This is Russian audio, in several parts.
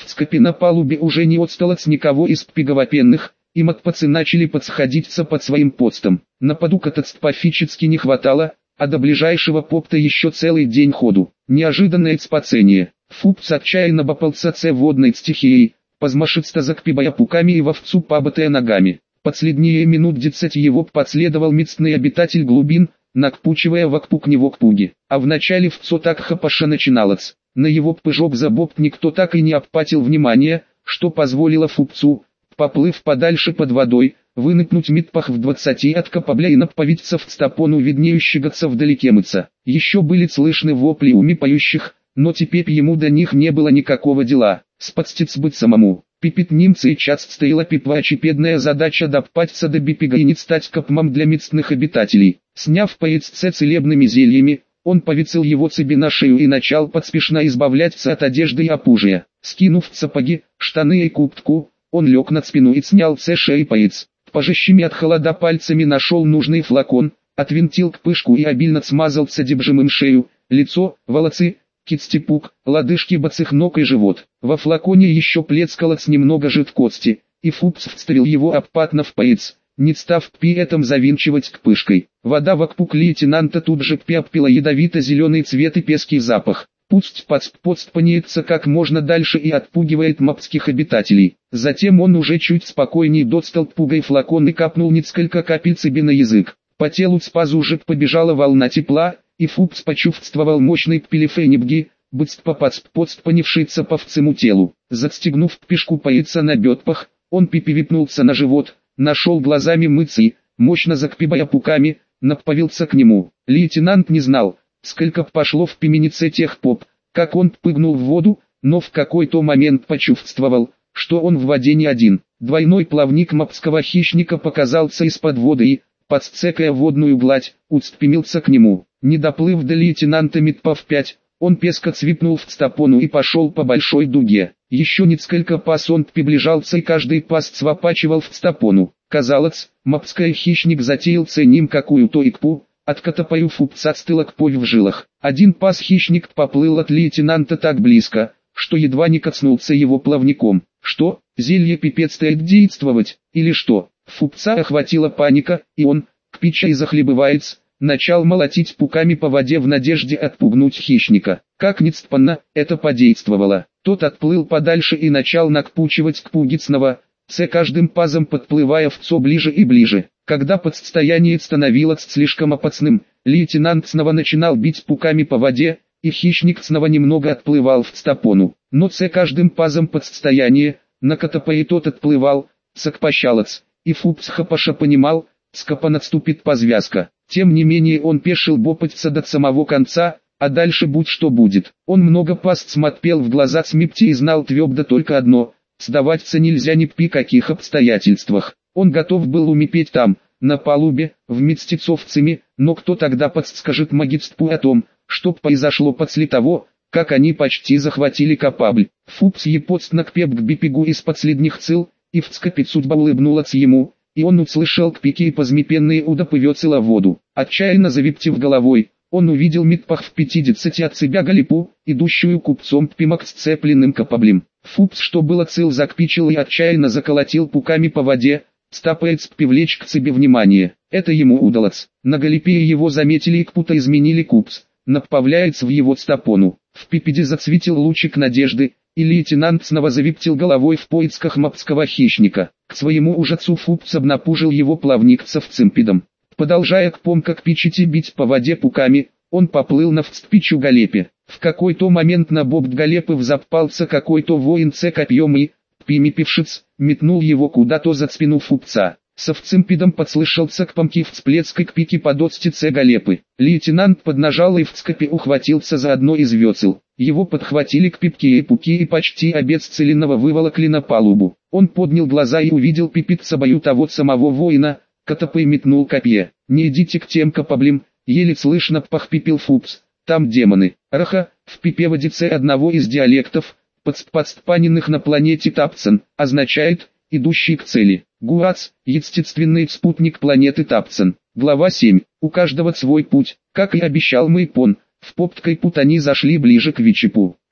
цкопе на палубе уже не отсталось никого из пиговопенных, и макпацы начали подсходиться под своим постом. На поду катастрофически не хватало, а до ближайшего попта еще целый день ходу. Неожиданное спасение. Фупс отчаянно бопался водной стихией, позмашится за кпибая пуками и вовцу пабатая ногами. Последние минут 10 его последовал местный обитатель глубин, накпучивая вокпук него кпуги. А в начале вцо так хапаша начиналось. На его пыжок за бопт никто так и не обпатил внимания, что позволило Фупцу, поплыв подальше под водой, выныкнуть митпах в 20 от капабля и наповиться в стопону виднеющегося вдалеке мыца. Еще были слышны вопли умипающих, но теперь ему до них не было никакого дела. Спастись быть самому. Пипит немцы и часто стояла пипва очепедная задача доппаться до бипига и не стать копмом для местных обитателей. Сняв поясце целебными зельями, он повесил его себе на шею и начал поспешно избавляться от одежды и опужия. Скинув сапоги, штаны и куртку, он лег на спину и снял с шеи пояс. Пожищими от холода пальцами нашел нужный флакон, отвинтил кпышку и обильно смазал содержимым шею, лицо, волосы, кистепук, лодыжки босых ног и живот. Во флаконе еще плескалось немного жидкости, и Фупс встрел его обпатно в пояс, не став при этом завинчивать кпышкой. Вода вокруг лейтенанта тут же приобрела ядовито-зеленый цвет и пеский запах. Пусть подспанится как можно дальше и отпугивает мапских обитателей. Затем он уже чуть спокойней достал пугой флакон и капнул несколько капель себе на язык. По телу с пазужек побежала волна тепла, и Фупс почувствовал мощный пелефенибги, быстро подспанившийся по всему телу. Застегнув пешку пояса на бедпах, он пипивипнулся на живот, нашел глазами мыться и, мощно закпибая пуками, направился к нему. Лейтенант не знал, сколько пошло в пименице тех поп, как он прыгнул в воду, но в какой-то момент почувствовал, что он в воде не один. Двойной плавник мапского хищника показался из-под воды и, подсцекая водную гладь, устремился к нему. Не доплыв до лейтенанта метпав 5, он песко цвипнул в стопону и пошел по большой дуге. Еще несколько пас он приближался и каждый пас свапачивал в стопону. Казалось, мапский хищник затеял ним какую-то икпу, от катапаю Фупца стыла кровь в жилах. Один пас хищник поплыл от лейтенанта так близко, что едва не коснулся его плавником. Что, зелье пипец стоит действовать, или что? Фупца охватила паника, и он, кпича и захлебываясь, начал молотить пуками по воде в надежде отпугнуть хищника. Как ни странно, это подействовало. Тот отплыл подальше и начал накпучивать кпугицного, каждым пазом подплывая вцо ближе и ближе. Когда подстояние становилось слишком опасным, лейтенант снова начинал бить пуками по воде, и хищник снова немного отплывал в стопону. Но каждым пазом подстояние, на катапае тот отплывал, сакпощалец, и Фупс хапаша понимал, скопа наступит позвязка. Тем не менее он пешил бопаться до самого конца, а дальше будь что будет. Он много пас смотрел в глаза смипти и знал твердо только одно: сдаваться нельзя ни при каких обстоятельствах. Он готов был умереть там, на палубе, вместе с овцами, но кто тогда подскажет магистпу о том, что произошло после того, как они почти захватили Капабль. Фупс епостно кпеп к бипигу из последних сил, и вцкопе судьба улыбнулась ему, и он услышал кпики и позмепенные удоповецела в воду. Отчаянно завиптив головой, он увидел митпах в 50 от себя галипу, идущую купцом пимак с цепленным Капаблем. Фупс, что было цел, закпичил и отчаянно заколотил пуками по воде, стапаясь привлечь к себе внимание. Это ему удалось. На галипе его заметили и кпута изменили купц, направляется в его стопону. В пипеде зацветил лучик надежды, и лейтенант снова завиптил головой в поисках мапского хищника. К своему ужасу Фупс обнапужил его плавник с овцемпидом. Продолжая как пичить и бить по воде пуками, он поплыл на вцпичу галепе. В какой-то момент на бок галепы взапался какой-то воин копьем и, примипившись, метнул его куда-то за спину Фупца. С овцемпидом подслышался кпамки всплеск и кпики под отстице галепы. Лейтенант поднажал и вцкопе ухватился за одно из весел. Его подхватили к пипке и пуки и почти обесцеленного выволокли на палубу. Он поднял глаза и увидел пипит собою того самого воина, катапой метнул копье. «Не идите к тем Капаблям», еле слышно пахпипил Фупс, «там демоны». Раха, в пипеводице одного из диалектов, подспаненных на планете Тапцан, означает «идущий к цели». Гуац, естественный спутник планеты Тапцан. Глава 7. У каждого свой путь, как и обещал Мэйпон. В попткой пут они зашли ближе к Вичипу.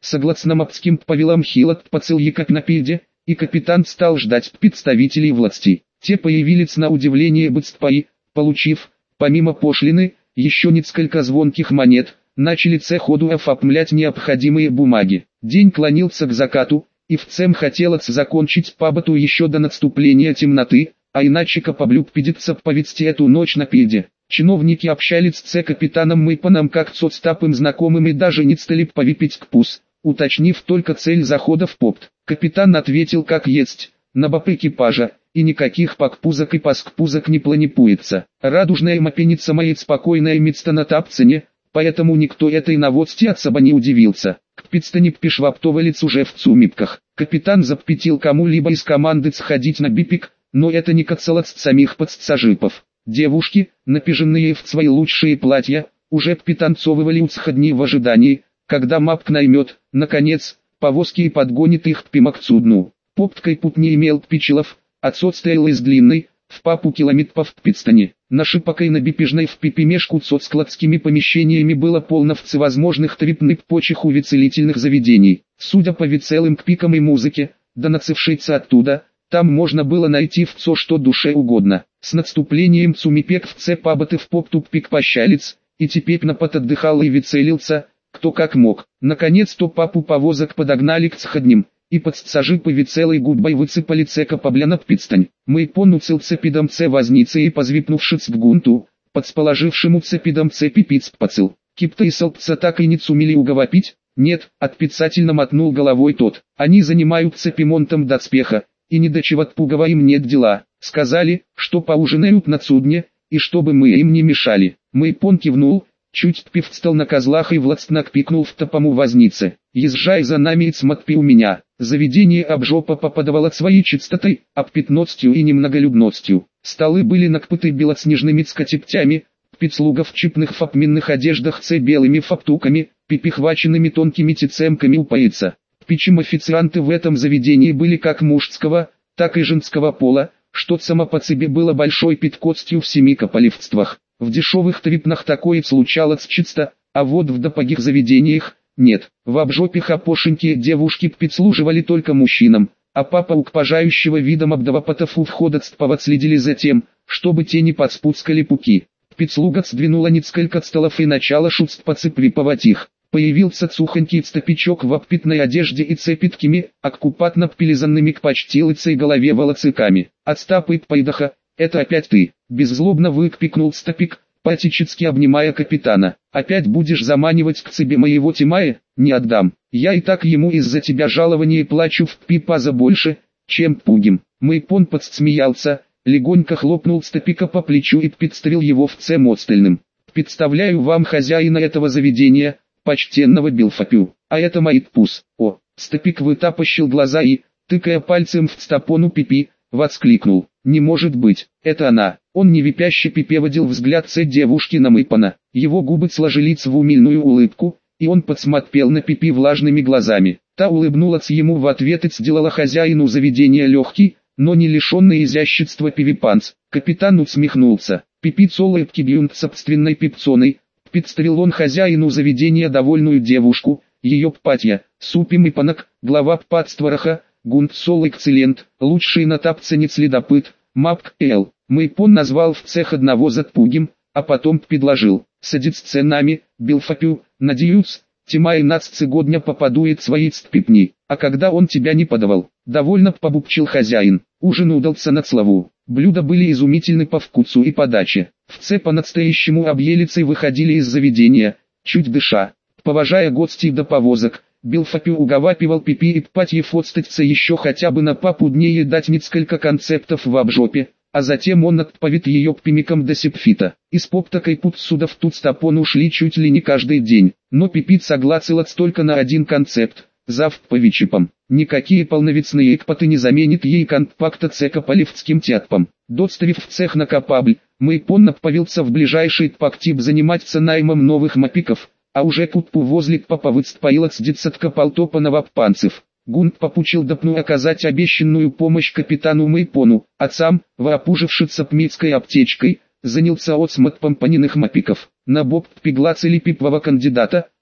Согласно мапским правилам хилот поцел Екапнапильде, и капитан стал ждать представителей власти. Те появились на удивление быстро и, получив, помимо пошлины, еще несколько звонких монет, начали ходу оформлять необходимые бумаги. День клонился к закату, и всем хотелось закончить работу еще до наступления темноты, а иначе капаблюк придется повести эту ночь на пильде. Чиновники общались с капитаном Мэйпоном как с отстапым знакомым и даже не стали повипить к пус, уточнив только цель захода в порт. Капитан ответил как есть, на бок экипажа, и никаких пакпузок и паскпузок не планируется. Радужная мапеница моей спокойная место на тапцене, поэтому никто этой новости особо не удивился. К пидстани пешваптовалец уже в цумипках. Капитан запретил кому-либо из команды сходить на бипик, но это не касалось самих подсажипов. Девушки, напяженные в свои лучшие платья, уже пританцовывали у сходней в ожидании, когда мапк наймет, наконец, повозки и подгонит их к пимак-судну. Попткой путь не имел Пичелов, отсутствовал из длинной, в папу километров в Пидстане. На шипокой набипежной в пипимешку с складскими помещениями было полно всевозможных трипных почих увеселительных заведений. Судя по веселым пикам и музыке, доносившейся оттуда, там можно было найти все что душе угодно. С наступлением цумипек в пабаты в поп тупик пощалец, и теперь напад отдыхал и веселился, кто как мог. Наконец-то папу повозок подогнали к сходним, и подсажипы веселой губой высыпали капабля на Пидстань. Мэйпон уцелся пидом возницы и позвипнувшись к гунту, подсположившему пидом пипиц поцел. Кипта и Салпца так и не сумели уговорить? Нет, отрицательно мотнул головой тот. Они занимаются пимонтом доспеха, и ни до чего отпугого им нет дела. Сказали, что поужинают на судне, и чтобы мы им не мешали. Мэйпон кивнул, чуть встал на козлах и властно пикнул в топому вознице. Езжай за нами и смотри у меня. Заведение обжопа попадало своей чистотой, обпятностью и немноголюдностью. Столы были накрыты белоснежными скатертями, пицлуга в чипных фапминных одеждах с белыми фаптуками, пипихваченными тонкими тицемками упоиться. Причем официанты в этом заведении были как мужского, так и женского пола, что само по себе было большой пяткостью в семи капалевствах. В дешевых трипнах такое случалось часто, а вот в допогих заведениях нет. В обжопе хапошенькие девушки прислуживали только мужчинам, а папа укпажающего видом обдавапотов у входа следили за тем, чтобы те не подспускали пуки. Пицлуга сдвинула несколько столов и начала шутств поцеприповать их. Появился сухонький стопичок в обпитной одежде и цепиткими, аккупатно пилизанными к почти лысой голове волоциками. «Отстапай, пайдаха, это опять ты!» Беззлобно выкрикнул стопик, патически обнимая капитана. «Опять будешь заманивать к себе моего Тимая? Не отдам. Я и так ему из-за тебя жалование плачу в пипаза больше, чем пугим». Мэйпон подсмеялся, легонько хлопнул стопика по плечу и представил его в остальным. «Представляю вам хозяина этого заведения, почтенного Билфапю, а это Майт-Пус». О, стопик вытапощил глаза и, тыкая пальцем в стопону Пипи, воскликнул: «Не может быть, это она!» Он невипяще пипеводил взгляд девушки на Мэйпона. Его губы сложились в умильную улыбку, и он подсмотрел на Пипи влажными глазами. Та улыбнулась ему в ответ и сделала хозяину заведения легкий, но не лишенный изящества пивипанц. Капитан усмехнулся. Пипи улыбки бьют собственной пипцоной. Представил он хозяину заведения довольную девушку, ее патья, супи Мэйпонок, глава патствораха, гунт сол экцелент, лучший на тапцене следопыт, мапк Л. Мэйпон назвал в цех одного затпугим, а потом предложил: «Садись с нами, Билфапю, надеюсь, Тимай наццегодня попадует свои цпипни, а когда он тебя не подавал». Довольно побупчил хозяин. Ужин удался на славу. Блюда были изумительны по вкусу и подаче. В по-настоящему объелицы выходили из заведения, чуть дыша. Поважая гостей до повозок, Билфапю уговаривал Пипи и Патьев отстаться еще хотя бы на папу дней и дать несколько концептов в обжопе, а затем он отповед ее к пимикам до сепфита. Из поптакой пут суда в тутстапон ушли чуть ли не каждый день, но Пипи согласилась только на один концепт, зав по вичипам. Никакие полновесные экпаты не заменит ей компакта цека по лифтским тятпам. Доставив в цех на капабль, Мэйпон отправился в ближайший тпактип заниматься наймом новых мапиков, а уже кутпу возле папа выцпаилась десятка полтопанов панцев. Гунт попучил Дапну оказать обещанную помощь капитану Мэйпону, а сам, воопужившись пмитской аптечкой, занялся отсмотром паниных мапиков. На бок пиглацали пипового кандидата,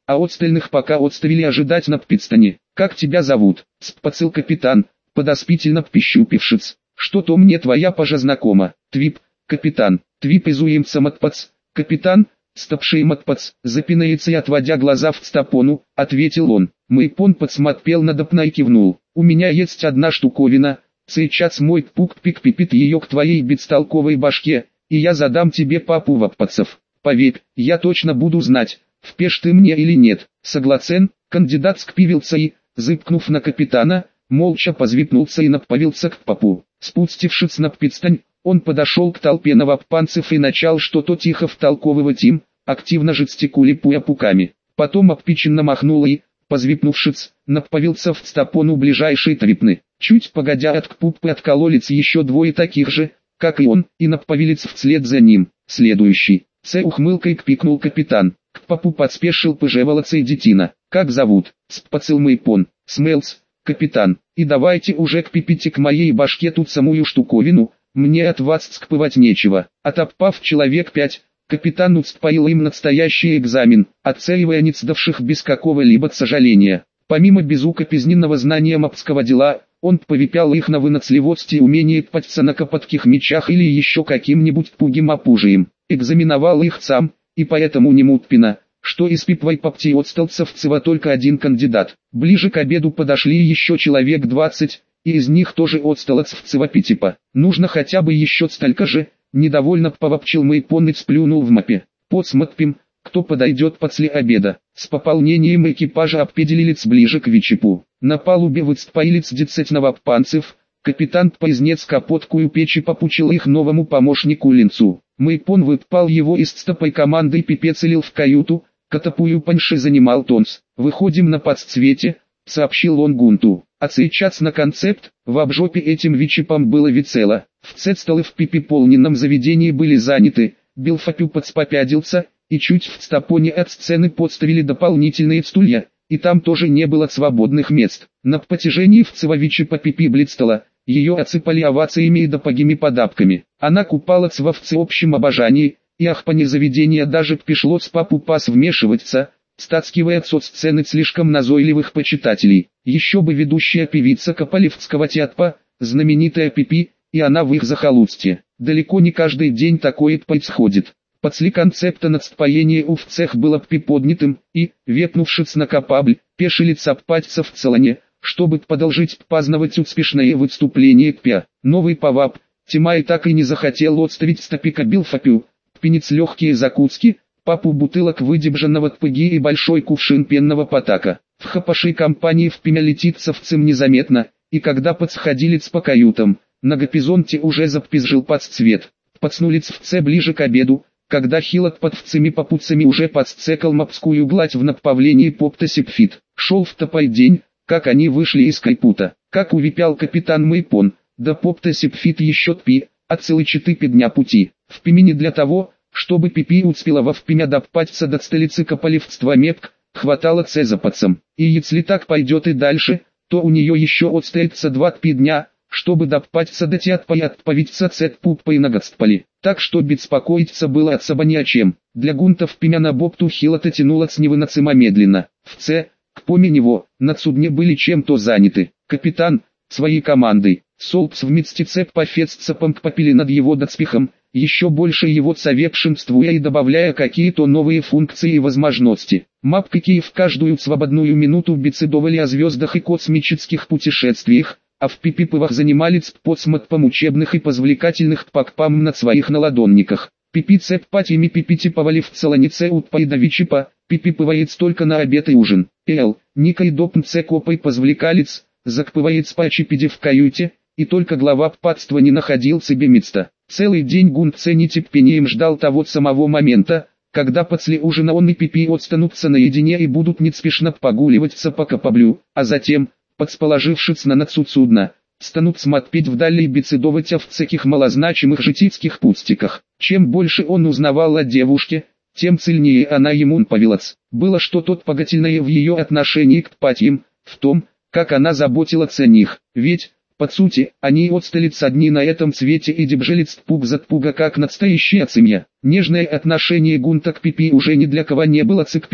а остальных пока отставили ожидать на пидстане. «Как тебя зовут?» — спросил капитан, подоспительно пищупившись. «Что-то мне твоя пажа знакома. Твип, капитан, Твип изуемца матпац, капитан, стопший матпац», запинается и отводя глаза в стопону, ответил он. Мэйпон подсмотрел надопна и кивнул. «У меня есть одна штуковина, сейчас мой пук пик пипит ее к твоей бестолковой башке, и я задам тебе папу ваппацев. Поверь, я точно буду знать, впешь ты мне или нет». Согласен, кандидат скпивился и, зыбкнув на капитана, молча позвипнулся и направился к папу. Спустившись на пидстань, он подошел к толпе новопанцев и начал что-то тихо втолковывать им, активно жестикулируя пуками. Потом обпиченно махнул и, позвипнувшись, направился в стопону ближайшей трипны. Чуть погодя от кпупы откололись еще двое таких же, как и он, и направились вслед за ним. Следующий. С ухмылкой кпикнул капитан. К папу подспешил пыжеволоцей детина. «Как зовут?» — спросил Мэйпон. «Смелс, капитан. И давайте уже кпипите к моей башке тут самую штуковину, мне от вас скпывать нечего». Отопав человек 5, капитан устроил им настоящий экзамен, оценивая нецдавших без какого-либо сожаления. Помимо безукоризненного знания мапского дела, он повипял их на выносливость и умение паться на копотких мечах или еще каким-нибудь пугим опужием. Экзаменовал их сам, и поэтому не мутпина, что из пипвай попти отсталцевцева только один кандидат. Ближе к обеду подошли еще человек 20, и из них тоже отсталцевцева питипа. «Нужно хотя бы еще столько же», недовольно повопчил Мэйпон и сплюнул в мапе. «Посмотрим, кто подойдет после обеда». С пополнением экипажа определились ближе к Вичипу. На палубе выстроились 10 новопанцев. Капитан поизнец капоткую печи попучил их новому помощнику Линцу. Мэйпон выпал его из стопой команды и пипецелил в каюту, катапую паньши занимал Тонс. «Выходим на подсвете», — сообщил он Гунту. «А сейчас на концепт». В обжопе этим Вичипам было весело. Все столы в пипи-полненном заведении были заняты. Билфапю подспопядился, и чуть в стопоне от сцены подставили дополнительные стулья, и там тоже не было свободных мест. На протяжении вцева Вичипа пипи блистала. Ее отсыпали овациями и допогими подапками. Она купалась во всеобщем обожании, и ахпане заведения даже пришлось папу пас вмешиваться, стаскивая со сцены слишком назойливых почитателей. Еще бы ведущая певица Копалевского театра, знаменитая Пипи, и она в их захолустье. Далеко не каждый день такое происходит. После концепта надстроение у в цех было приподнятым, и, векнувшись на капабль, пешили цапаться в целоне, чтобы продолжить праздновать успешное выступление КПЯ. Новый павап, Тимай так и не захотел отставить стопика Билфапю, пенец легкие закуски, папу бутылок выдебженного тпыги и большой кувшин пенного потака. В хапашей компании в пимя летит совцем незаметно, и когда подсходились по каютам, на горизонте уже запизжил подцвет. Подснулись в це ближе к обеду, когда хилот под вцами попутцами уже подсцекал мапскую гладь в направлении Поптасипфит. Шел в топай день, как они вышли из Кайпута. Как увипял капитан Мэйпон, до Поптасипфит еще тпи, а целый 4 дня пути. В Пимени для того, чтобы Пипи успела во впимя доппаться до столицы Копалевства Мепк, хватало цезапацам. И если так пойдет и дальше, то у нее еще отстоится 2 дня, чтобы доппаться до театпа и отповиться цетпуппа и нагостпали. Так что беспокоиться было особо ни о чем. Для гунтов пимя на бопту хилота тянулось невыносимо медленно. В Ц, к поме него, на судне были чем-то заняты. Капитан, своей командой, Солпс в мицтице по фестцапам попили над его доспехом, еще больше его совершенствуя и добавляя какие-то новые функции и возможности. Мапкаки в каждую свободную минуту беседовали о звездах и космических путешествиях, а в пипипывах занимались подсмотром учебных и позвлекательных пакпам на своих наладонниках. Пипице патими пипитиповали в целонице утпайда Вичипа, пипипывает только на обед и ужин. Никой допнце копой позвлекалец, закпывает спачипиди в каюте, и только глава ппатства не находил себе места. Целый день Гунтце нетерпением ждал того самого момента, когда после ужина он и Пипи отстанутся наедине и будут неспешно погуливаться по капаблю, а затем, подсположившись на носу судна, станут смотреть вдали и беседовать о всяких малозначимых житейских пустяках. Чем больше он узнавал о девушке, тем сильнее она ему нравилась. Было что-то погательное в ее отношении к патиям, в том, как она заботилась о них, ведь, по сути, они отсталец одни на этом свете и дебжелец пуг за пуга как настоящая семья. Нежное отношение Гунта к Пипи уже ни для кого не было цикпитом,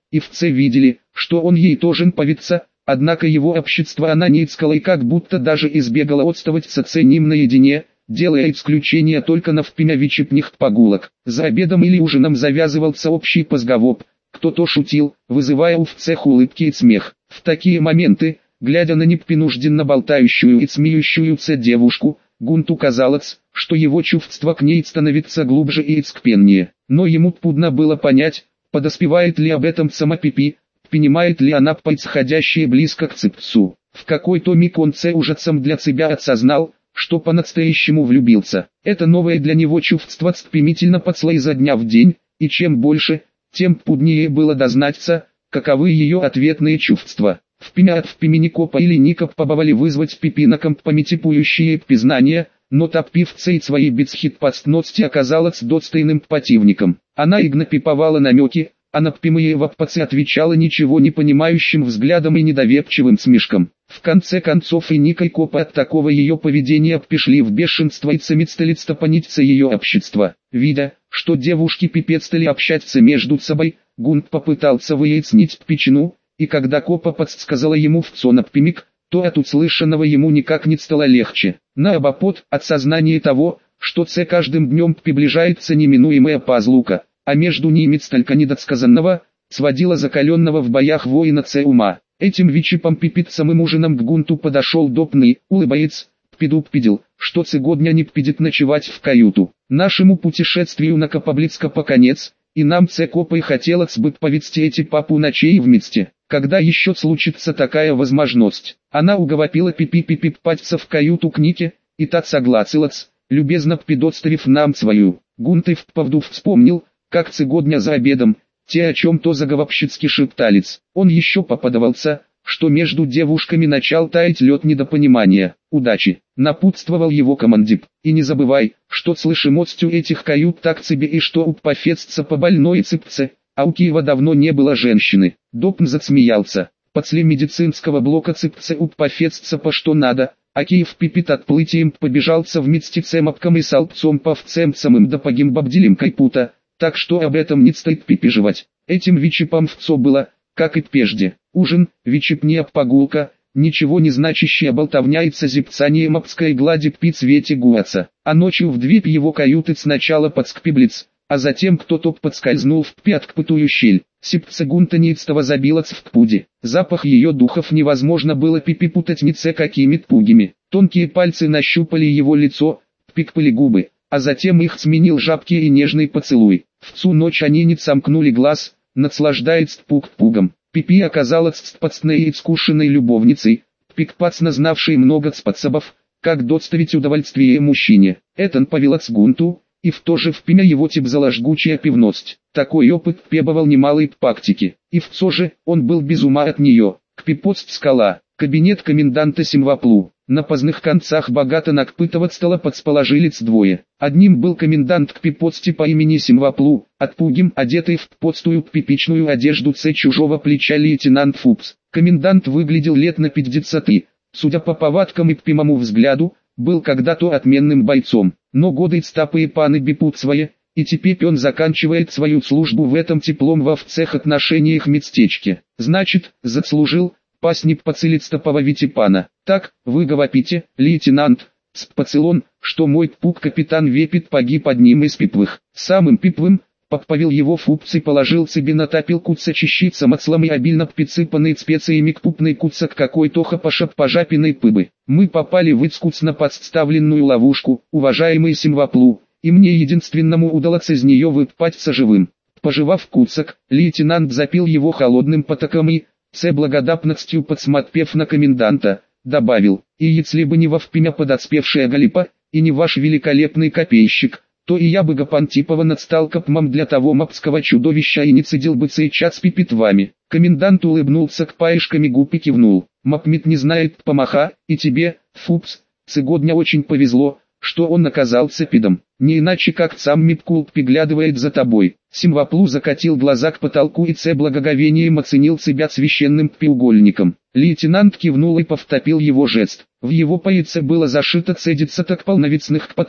и в Ц видели, что он ей тоже повится, однако его общество она не искала и как будто даже избегала отставаться с ним наедине, делая исключение только на впимявичепних погулок. За обедом или ужином завязывался общий позговор, кто-то шутил, вызывая у всех улыбки и смех. В такие моменты, глядя на непринужденно болтающую и смеющуюся девушку, Гунту казалось, что его чувство к ней становится глубже и искреннее. Но ему трудно было понять, подоспевает ли об этом сама Пипи, понимает ли она происходящее близко к Ципцу. В какой-то миг он ужасом для себя осознал, что по-настоящему влюбился. Это новое для него чувство стремительно подсло изо дня в день, и чем больше, тем труднее было дознаться, каковы ее ответные чувства. От впимени Копа или Никоп побывали вызвать Пипи на компрометирующие признания, но та певца и своей бесхитростности оказалась достойным противником. Она игнорировала намеки, а на прямые вопросы отвечала ничего не понимающим взглядом и недоверчивым смешком. В конце концов и Ника и Копа от такого ее поведения пришли в бешенство и сами стали стопониться ее общество. Видя, что девушки пипец стали общаться между собой, Гунт попытался выяснить причину, и когда Копа подсказала ему в напрямик, то от услышанного ему никак не стало легче. Наоборот, от сознания того, что каждым днем приближается неминуемая разлука, а между ними столько недосказанного, сводила закаленного в боях воина ума. Этим вечером Пипит самым ужином к Гунту подошел допный, улыбается, предупредил, что сегодня не придет ночевать в каюту. Нашему путешествию на Копоблицко по конец, и нам Копой хотелось бы повести эти пару ночей вместе. Когда еще случится такая возможность? Она уговорила Пипи паться в каюту к Нике, и та согласилась, любезно предоставив нам свою. Гунт и вправду вспомнил, как сегодня за обедом, те о чем-то заговорщицки шептались. Он еще попадался, что между девушками начал таять лед недопонимания. Удачи, напутствовал его командир. И не забывай, что слышимостью этих кают так себе и что у пофестца по больной цыпце, а у Киева давно не было женщины. Допн засмеялся. После медицинского блока цыпце у пофестца по что надо, а Киев Пипит отплытием побежался вместе с Эмапком и Салпцом повцем самым да погим Бабдилем Кайпута, так что об этом не стоит переживать. Этим вечером вцо было, как и прежде, ужин, вечерняя погулка, ничего не значащая болтовня и созерцание мапской глади при цвете гуаца. А ночью в дверь его каюты сначала подскреблиц, а затем кто-то подскользнул в приоткрытую щель. Сердце Гунта неистово забилось в пуде. Запах ее духов невозможно было перепутать ни с какими пугами. Тонкие пальцы нащупали его лицо, прикрыли губы, а затем их сменил жабкий и нежный поцелуй. В ту ночь они не сомкнули глаз, наслаждаясь пугом. Пипи оказалась спасной и искушенной любовницей, прекрасно знавшей много способов, как доставить удовольствие мужчине. Этон повелась Гунту, и в то же время его типзала жгучая пивность. Такой опыт требовал немалой практики, и в то же он был без ума от нее. Кпипост скала, кабинет коменданта Симваплу. На поздних концах богато накпытого стола подсположились двое. Одним был комендант Кпипости по имени Симваплу, отпугим одетый в постую пипичную одежду с чужого плеча лейтенант Фупс. Комендант выглядел лет на 50, судя по повадкам и прямому взгляду, был когда-то отменным бойцом, но годы стапы и паны бипут свои, и теперь он заканчивает свою службу в этом теплом во всех отношениях местечке. Значит, заслужил пасник поцелить стопового Витипана. Так, вы говорите, лейтенант, с поцелон, что мой пук-капитан Вепит погиб одним из пиплых. Самым пиплым, подповел его Фупс и положил себе на тапилку сочищиться маслом и обильно присыпанный специями кпупный куцак какой-то пожапиной пыбы. Мы попали в искусно подставленную ловушку, уважаемый Симваплу, и мне единственному удалось из нее выпасть живым. Пожевав куцак, лейтенант запил его холодным потоком и, с благодатностью подсмотрев на коменданта, добавил, и если бы не вовремя подоспевшая Галипа, и не ваш великолепный копейщик, то и я бы гапантипован отстал копмам для того мапского чудовища и не цедил бы сейчас пипит вами. Комендант улыбнулся к паишками губ и кивнул. Мапмит не знает помаха, и тебе, Фупс, сегодня очень повезло, что он оказался пидом. Не иначе как сам Мипкул приглядывает за тобой. Симваплу закатил глаза к потолку и с благоговением оценил себя священным треугольником. Лейтенант кивнул и повторил его жест. В его поясе было зашито цедится так полновесных кпотов,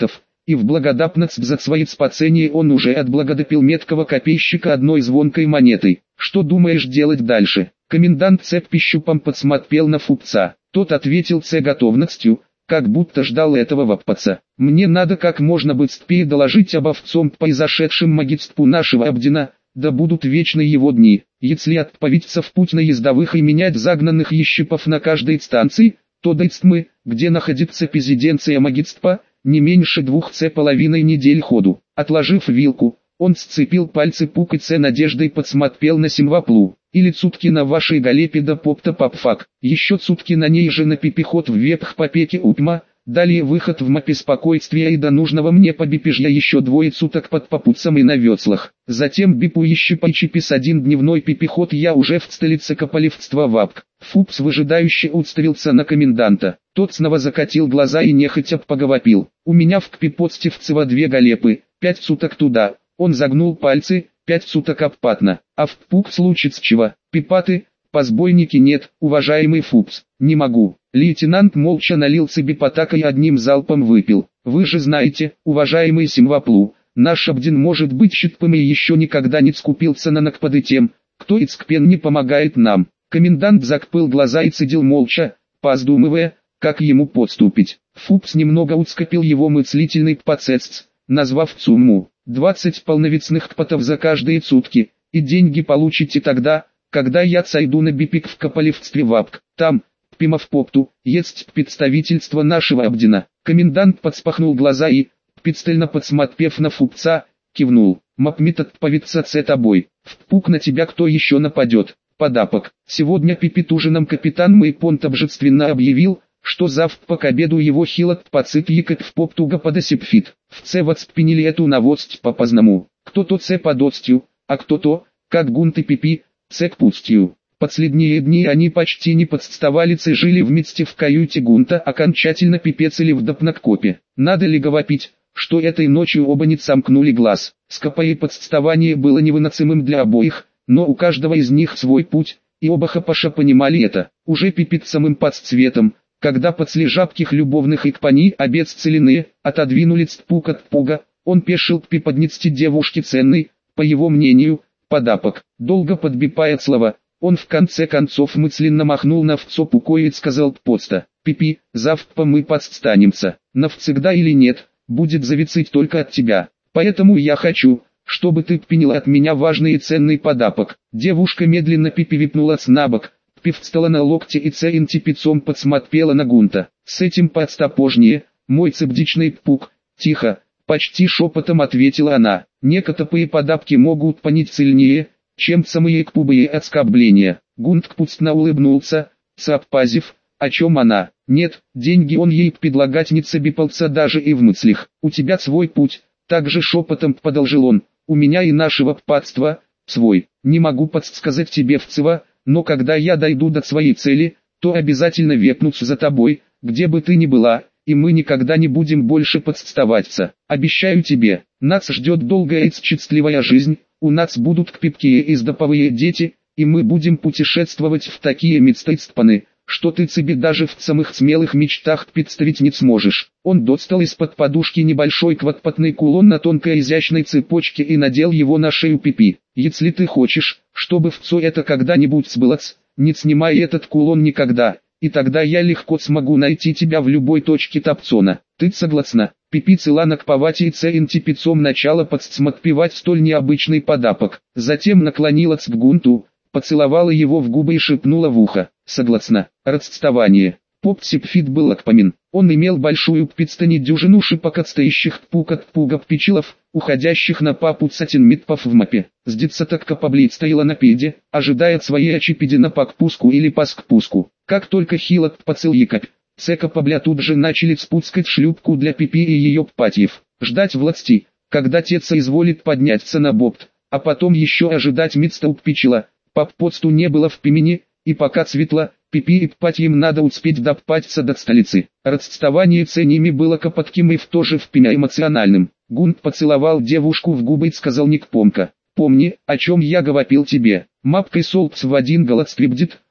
и в благодарность за свои спасения он уже отблагодарил меткого копейщика одной звонкой монетой. Что думаешь делать дальше? Комендант цепищупом подсмотрел на Фупца. Тот ответил с готовностью, как будто ждал этого ваппаца. Мне надо как можно быстрее доложить об овцом произошедшем магистпу нашего Абдина, да будут вечны его дни. Если отправиться в путь на ездовых и менять загнанных ещипов на каждой станции, то до Истмы, где находится резиденция магистпа, не меньше 2,5 недель ходу. Отложив вилку, он сцепил пальцы пукаться надеждой подсмотрел на Симваплу. Или сутки на вашей галепе до попта попфак, еще сутки на ней же на пипиход вверх по пеке Упма, далее выход в мапе спокойствия и до нужного мне побипежья еще 2 суток под попутцем и на веслах. Затем бипу еще почипис 1-дневной пипиход я уже в столице Кополевства Вапк. Фупс выжидающе уставился на коменданта. Тот снова закатил глаза и нехотя поговопил. У меня в Кпипотстевцево 2 галепы, 5 суток туда. Он загнул пальцы, 5 суток обпатно, а в пук случится чего, пипаты, позбойники нет, уважаемый Фупс, не могу. Лейтенант молча налил себе потака и одним залпом выпил. Вы же знаете, уважаемый Симваплу, наш Абдин может быть щитпом и еще никогда не скупился на накпады тем, кто Ицкпен не помогает нам. Комендант закпыл глаза и цедил молча, поздумывая, как ему подступить. Фупс немного уцкопил его мыслительный пацец, назвав сумму 20 полновесных кпатов за каждые сутки, и деньги получите тогда, когда я сойду на бипик в Кополевстве Вапк. Там, пима в попту, есть представительство нашего Абдина. Комендант подспахнул глаза и, пристально подсмотрев на Фупца, кивнул. Мапмит отповится с тобой. В пук на тебя кто еще нападет? Подапок. Сегодня пипит ужином капитан Мэйпон торжественно объявил, что завтра к обеду его хилот пацит якет в поптуга подосипфит. В це восприняли эту новость по-позному. Кто-то це подостью, а кто-то, как гунты пипи, це к пустью. Последние дни они почти не подставали и жили вместе в каюте гунта, окончательно пипецели в допнаккопе. Надо ли говорить, что этой ночью оба не сомкнули глаз. Скопое подставание было невыносимым для обоих, но у каждого из них свой путь, и оба хапаша понимали это. Уже пипит самым подцветом, когда после жабких любовных икпаний обесцеленные, отодвинули цпук от пуга, он пешил к преподнести девушке ценный, по его мнению, подапок. Долго подбипая слова, он в конце концов мысленно махнул на вцо пукой и сказал просто: «Пипи, завтра мы подстанемся, навсегда или нет, будет зависеть только от тебя. Поэтому я хочу, чтобы ты приняла от меня важный и ценный подапок». Девушка медленно пипи-випнула снабок, встала на локте и центипицом подсмотрела на гунта. С этим подстопожнее, мой цепдичный пук, тихо, почти шепотом ответила она. Некоторые подапки могут понять сильнее, чем самые кпубые оскорбления. Гунт кпустно улыбнулся, сообразив, о чем она. Нет, деньги он ей предлагать не собипался даже и в мыслях. У тебя свой путь, также шепотом продолжил он, у меня и нашего ппатства, свой. Не могу подсказать тебе вцева, но когда я дойду до своей цели, то обязательно векнусь за тобой, где бы ты ни была, и мы никогда не будем больше подставаться. Обещаю тебе, нас ждет долгая и счастливая жизнь, у нас будут кпипкие и сдоповые дети, и мы будем путешествовать в такие мечты-стпаны, что ты себе даже в самых смелых мечтах представить не сможешь. Он достал из-под подушки небольшой квадратный кулон на тонкой изящной цепочке и надел его на шею Пипи. Если ты хочешь, чтобы вцо это когда-нибудь сбылось, не снимай этот кулон никогда, и тогда я легко смогу найти тебя в любой точке Тапцона. Ты согласна? Пипи цела накповать и центипицом начала подсмотпевать столь необычный подапок. Затем наклонилась к гунту, поцеловала его в губы и шепнула в ухо: «Согласна». Расставание. Поп Сипфит был акпамин. Он имел большую пиццани дюжину шипок отстоящих пук от пугов пичелов, уходящих на папу сатин митпов в мапе. С детсатокка поблизь стояла на педе, ожидая своей очепеди на пакпуску или паскпуску. Как только хилот поцел якопь, цека побля тут же начали спускать шлюпку для Пипи и ее ппатьев. Ждать власти, когда теца изволит подняться на бопт, а потом еще ожидать митстауп пичела. Паппотсту не было в Пимени, и пока светло, Пипи и ппатьем надо успеть доппаться до столицы. Расставание с ними было копотким и в то же впиня эмоциональным. Гунт поцеловал девушку в губы и сказал некпомка: «Помни, о чем я говорил тебе. Мапкой солпс в один голод скрипдит,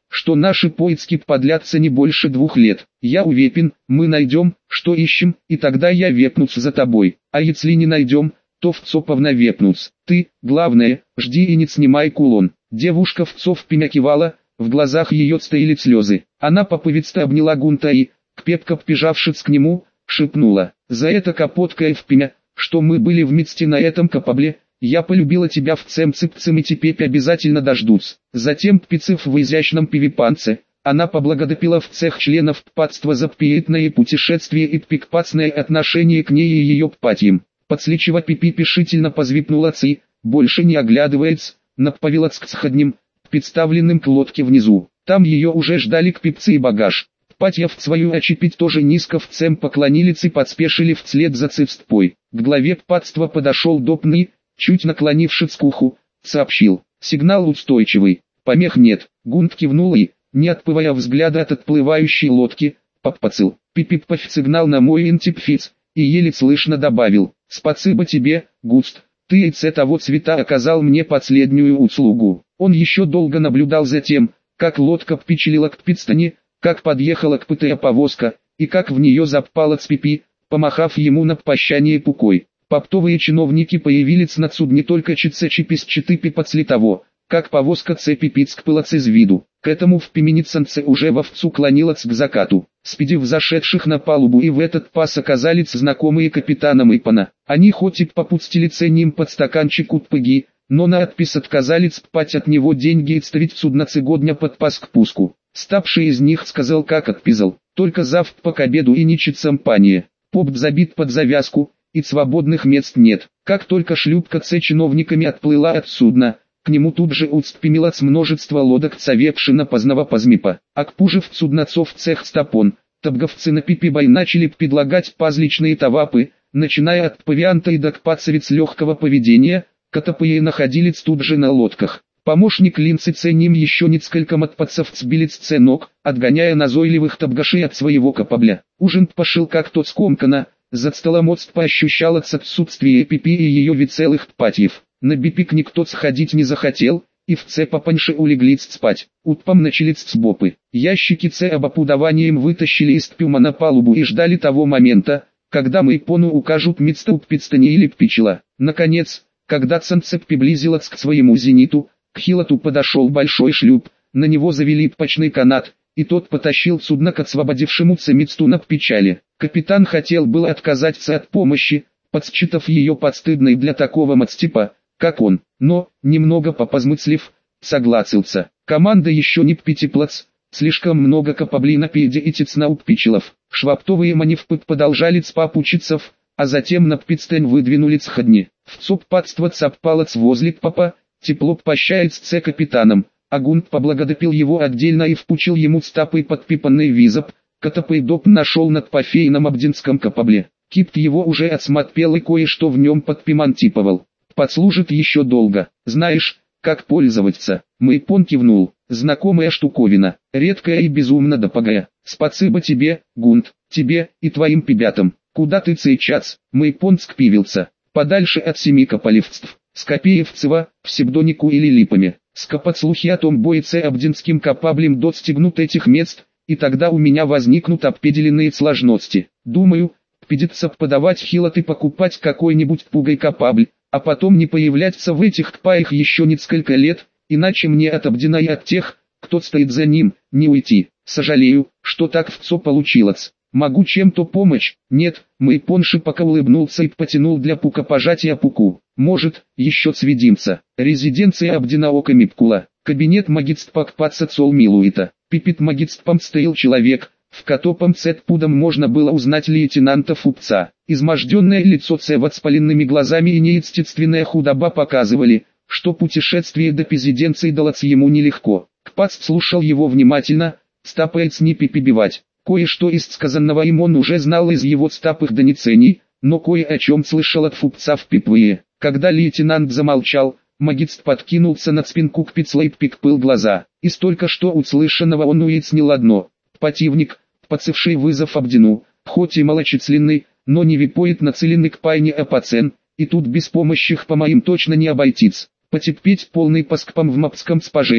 что наши поиски подлятся не больше 2 лет. Я уверен, мы найдем, что ищем, и тогда я вепнусь за тобой. А если не найдем, то вцоповна вепнусь. Ты, главное, жди и не снимай кулон». Девушка вцовпимя кивала, в глазах ее стояли слезы. Она поповицто обняла Гунта и, крепко прижавшись к нему, шепнула: «За это капотка впимя, что мы были вместе на этом капабле, я полюбила тебя в цем-цып-цем и теперь обязательно дождусь». Затем, пиццев в изящном пивипанце, она поблагодарила в цех членов ппатства за приятное путешествие и пикпацное отношение к ней и ее ппатьям. Подсличева Пипи пешительно позвипнула ци, больше не оглядываясь, направилась к сходним, представленным к лодке внизу. Там ее уже ждали кпипцы и багаж. Ппатья в свою очепить тоже низко в цем поклонились и подспешили вслед за цивстпой. К главе ппатства подошел Допный, чуть наклонившись к уху, сообщил: «Сигнал устойчивый, помех нет». Гунт кивнул и, не отплывая взгляда от отплывающей лодки, поппацил: «Пипиппаф сигнал на мой интипфиц», и еле слышно добавил: «Спасибо тебе, Густ, ты и того цвета оказал мне последнюю услугу». Он еще долго наблюдал за тем, как лодка впечалила к пидстане, как подъехала к ПТА повозка, и как в нее запала Цпипи, помахав ему на прощание пукой. Поптовые чиновники появились на судне только чипис-читыпи после того, как повозка Цепипицк пылась из виду. К этому впименицанце уже вовсю клонилась к закату. Спиди взошедших на палубу и в этот пас оказались знакомые капитанам Ипана. Они хоть и попустили ценим под стаканчику тпыги, но наотпис отказались пать от него деньги и ставить судно цегодня под пас к пуску. Ставший из них сказал, как отпизал: «Только завтра к обеду и ничит компания. Поп забит под завязку, и свободных мест нет». Как только шлюпка с чиновниками отплыла от судна, к нему тут же устремилось множество лодок цавевшина поздного позмипа. Акпужев суднацов цех стапон, табговцы на пипибай начали предлагать пазличные тавапы, начиная от павианта и до кпацевиц легкого поведения, катапые находились тут же на лодках. Помощник Линцы ценим еще несколько матпацев сбились с ног, отгоняя назойливых табгашей от своего капабля. Ужин пошел как тот скомканно, за столом поощущал от отсутствия Пипи и ее веселых патьев. На бипик никто сходить не захотел, и в папаньше улеглись спать. Утпом начались сбопы. Ящики обопудованием вытащили из пюма на палубу и ждали того момента, когда Мэйпону укажут мидступ пидстани или пичела. Наконец, когда Цанцеп приблизилась к своему зениту, к Хилоту подошел большой шлюп, на него завели пачный канат, и тот потащил судно к освободившемуся мидсту на печали. Капитан хотел было отказаться от помощи, подсчитав ее подстыдной для такого мацтипа, как он, но, немного попозмыслив, согласился. Команда еще не пятиплац, слишком много капаблей на педе и тецнауппичелов. Шваптовые маневпы продолжали цпапучицев, а затем на пидстань выдвинулись сходни. В цоппадство цаппалац возле папа, тепло прощает с капитаном, а Гунт поблагодарил его отдельно и впучил ему стапой подпипанный визоп, катапый доп нашел над пофейном абдинском капабле. Кипт его уже отсмотпел и кое-что в нем подпимантиповал. Подслужит еще долго. Знаешь, как пользоваться? Мэйпон кивнул. Знакомая штуковина, редкая и безумно дорогая. Спасибо тебе, Гунт, тебе и твоим пибятам. Куда ты сейчас? Мэйпон скпивился. Подальше от 7 копалевцев. Скопеевцева, Псевдонику или Липами. Скопать слухи о том бойце абдинским капаблем достигнут этих мест, и тогда у меня возникнут определенные сложности. Думаю, придется подавать хилот и покупать какой-нибудь пугай капабль, а потом не появляться в этих кпаях еще несколько лет, иначе мне от Абдина и от тех, кто стоит за ним, не уйти. Сожалею, что так все получилось. Могу чем-то помочь? Нет, Мэйпон широко улыбнулся и потянул для пука пожатия пуку. Может, еще свидимся. Резиденция Абдина ока Мипкула. Кабинет магистпак Пацацол Милуита. Пипит магистпам стоял человек, в котором цетпудом можно было узнать лейтенанта Фупца. Изможденное лицо Ц воспаленными глазами и неестественная худоба показывали, что путешествие до резиденции далось ему нелегко. Кпац слушал его внимательно, стапаясь не перебивать. Кое-что из сказанного им он уже знал из его стапых донесений, но кое о чем слышал от Фупца впервые. Когда лейтенант замолчал, магист подкинулся на спинку кпицла и пикпыл глаза. Из только что услышанного он уяснил одно: противник, подцевший вызов Абдину, хоть и малочисленный, но не випоет нацеленный к пайне апацен, и тут без помощи по моим точно не обойтись. Потерпеть полный паскпам в мапском спажении,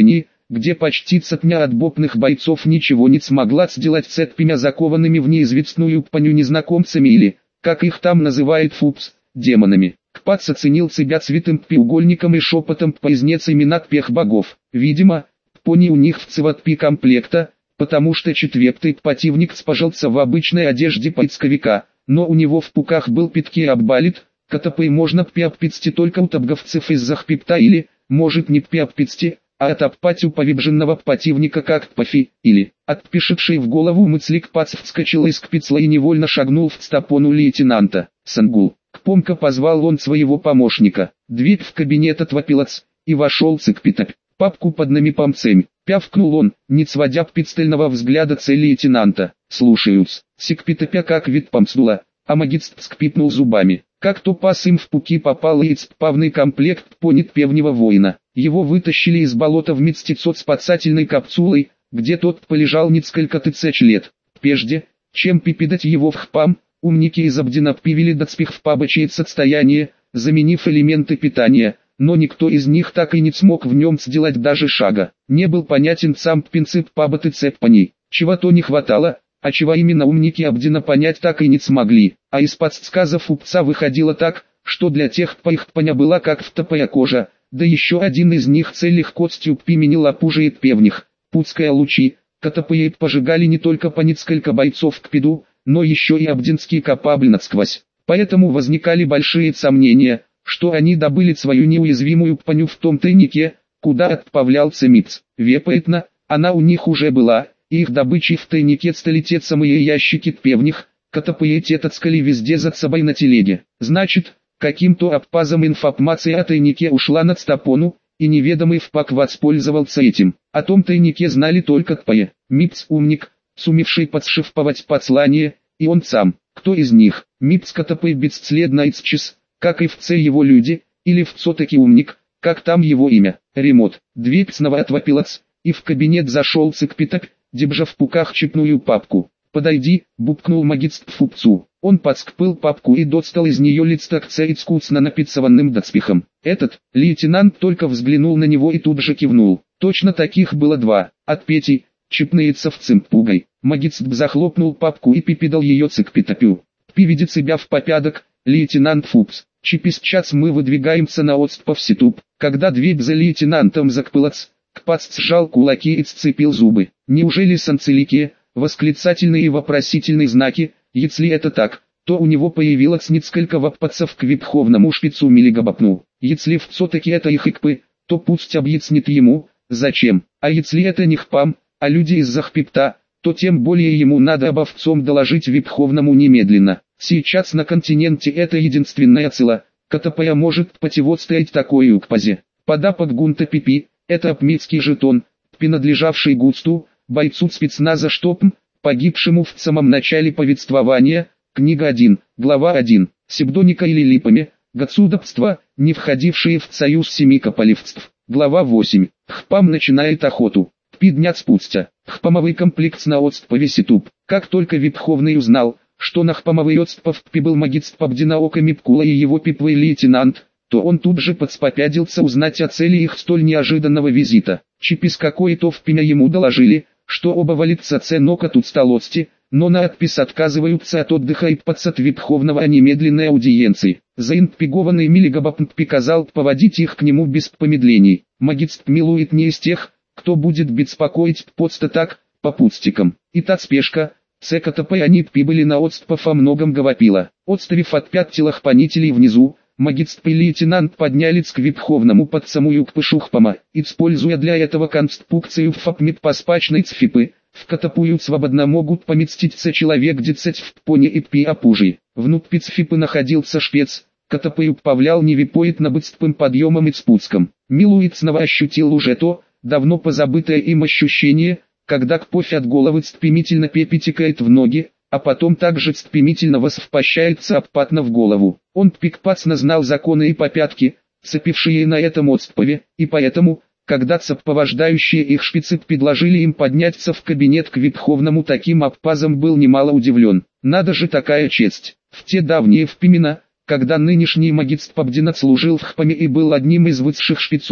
где почти сотня отбопных бойцов ничего не смогла сделать цепями, закованными в неизвестную паню незнакомцами или, как их там называют фупс, демонами. Кпац оценил себя святым пиугольником и шепотом произнес имена пех богов. Видимо, пони у них в цватпи комплекта, потому что четвертый противник спожился в обычной одежде поисковика, но у него в пуках был питки оббалит, катапой можно пиаппицти только у табговцев из захпипта или, может не пиаппицти, а отоппать у повибженного противника как пафи, или, отпишивший в голову мысли Кпац вскочил из кпицла и невольно шагнул в стопону лейтенанта. Сангул. Кпомка позвал он своего помощника. Дверь в кабинет отвопилась, и вошел Цикпитап. Папку под намипомцем. Пявкнул он, не сводя пристального взгляда с лейтенанта. Слушаюсь. Цикпитапя как вид помснула, а магист скрипнул зубами. Как то пас им в пуки попал и павный комплект понят певнего воина. Его вытащили из болота в медстецот спасательной капсулой, где тот полежал несколько тысяч лет. Прежде, чем пипедать его в хпам, умники из Абдинап привели доспех в побочное состояние, заменив элементы питания, но никто из них так и не смог в нем сделать даже шага. Не был понятен сам принцип паботы цепаний. Чего-то не хватало, а чего именно умники Абдина понять так и не смогли. А из подсказов упца выходило так, что для тех их паня была как втопая кожа, да еще один из них целых костью применил опужает певних. Путская лучи, катапоид пожигали не только по несколько бойцов к педу, но еще и абдинский капабль насквозь. Поэтому возникали большие сомнения, что они добыли свою неуязвимую паню в том тайнике, куда отправлялся Мипс. Вероятно, она у них уже была, и их добычей в тайнике стали те самые ящики певних, катапоид таскали везде за собой на телеге. Значит, каким-то обпазом информация о тайнике ушла на стопону, и неведомый впак воспользовался этим. О том тайнике знали только Кпае. Мипс умник, сумевший подшифровать послание, и он сам. Кто из них? Мипс катапой бесследно исчез, как и все его люди, или все-таки умник, как там его имя. Ремот. Дверь снова отвопилась, и в кабинет зашел Цикпитап, держа в пуках чипную папку. «Подойди», — бубкнул магист фупцу. Он подскпыл папку и достал из нее листокце искусно напицованным доспехом. Этот, лейтенант только взглянул на него и тут же кивнул. Точно таких было два, от Пети, чипнеется в цимпугой. Магист захлопнул папку и пипидал ее Цикпитапю. «Приведи себя в порядок, лейтенант Фупс. Через час мы выдвигаемся на отступ Ситуп». Когда дверь за лейтенантом закпылась, Кпац сжал кулаки и сцепил зубы. Неужели санцелики, восклицательные и вопросительные знаки? Если это так, то у него появилось несколько вопросов к верховному шпицу Милигабапну. Если все-таки это их икпы, то пусть объяснит ему, зачем. А если это не хпам, а люди из Захпипта, то тем более ему надо об овцом доложить верховному немедленно. Сейчас на континенте это единственная цела, которая может противостоять такой укпазе. Подапок Гунта Пипи, это апмитский жетон, принадлежавший Густу, бойцу спецназа Штопм, погибшему в самом начале повествования. Книга 1, глава 1. Себдоника или Липами, государства, не входившие в союз семи кополевцев. Глава 8. Хпам начинает охоту. 5 дня спустя. Хпамовый комплекс на отступе Ситуп. Как только Верховный узнал, что на хпамовый отступ прибыл магист Пабдинаока Мипкула и его пиплый лейтенант, то он тут же подспопядился узнать о цели их столь неожиданного визита. Через какое-то впимя ему доложили, что оба валится ценок от усталости, но на отпис отказываются от отдыха и от Верховного о немедленной аудиенции. Заинтригованный Милигабапнт приказал поводить их к нему без помедлений. Магист милует не из тех, кто будет беспокоить просто так, по пустякам. И та спешка, ЦКТП они прибыли на отступ о многом говорила. Отставив от 5 телохранителей внизу, магист и лейтенант поднялись к Верховному под самую кпышухпама, используя для этого конструкцию ФАПМИП паспачной цфипы, в катапую свободно могут поместиться человек 10 в поне и пи опужи. Внутри цфипы находился шпец, катапую управлял невипоид быстрым подъемом и спуском. Милуид снова ощутил уже то, давно позабытое им ощущение, когда кровь от головы стремительно перетекает в ноги, а потом также стремительно возвращается обратно в голову. Он прекрасно знал законы и попятки, цепившие на этом отступе, и поэтому, когда сопровождающие их шпицы предложили им подняться в кабинет к Верховному, таким обпазом был немало удивлен. Надо же, такая честь. В те давние времена, когда нынешний магист Пабдинат служил в хпаме и был одним из высших шпицов,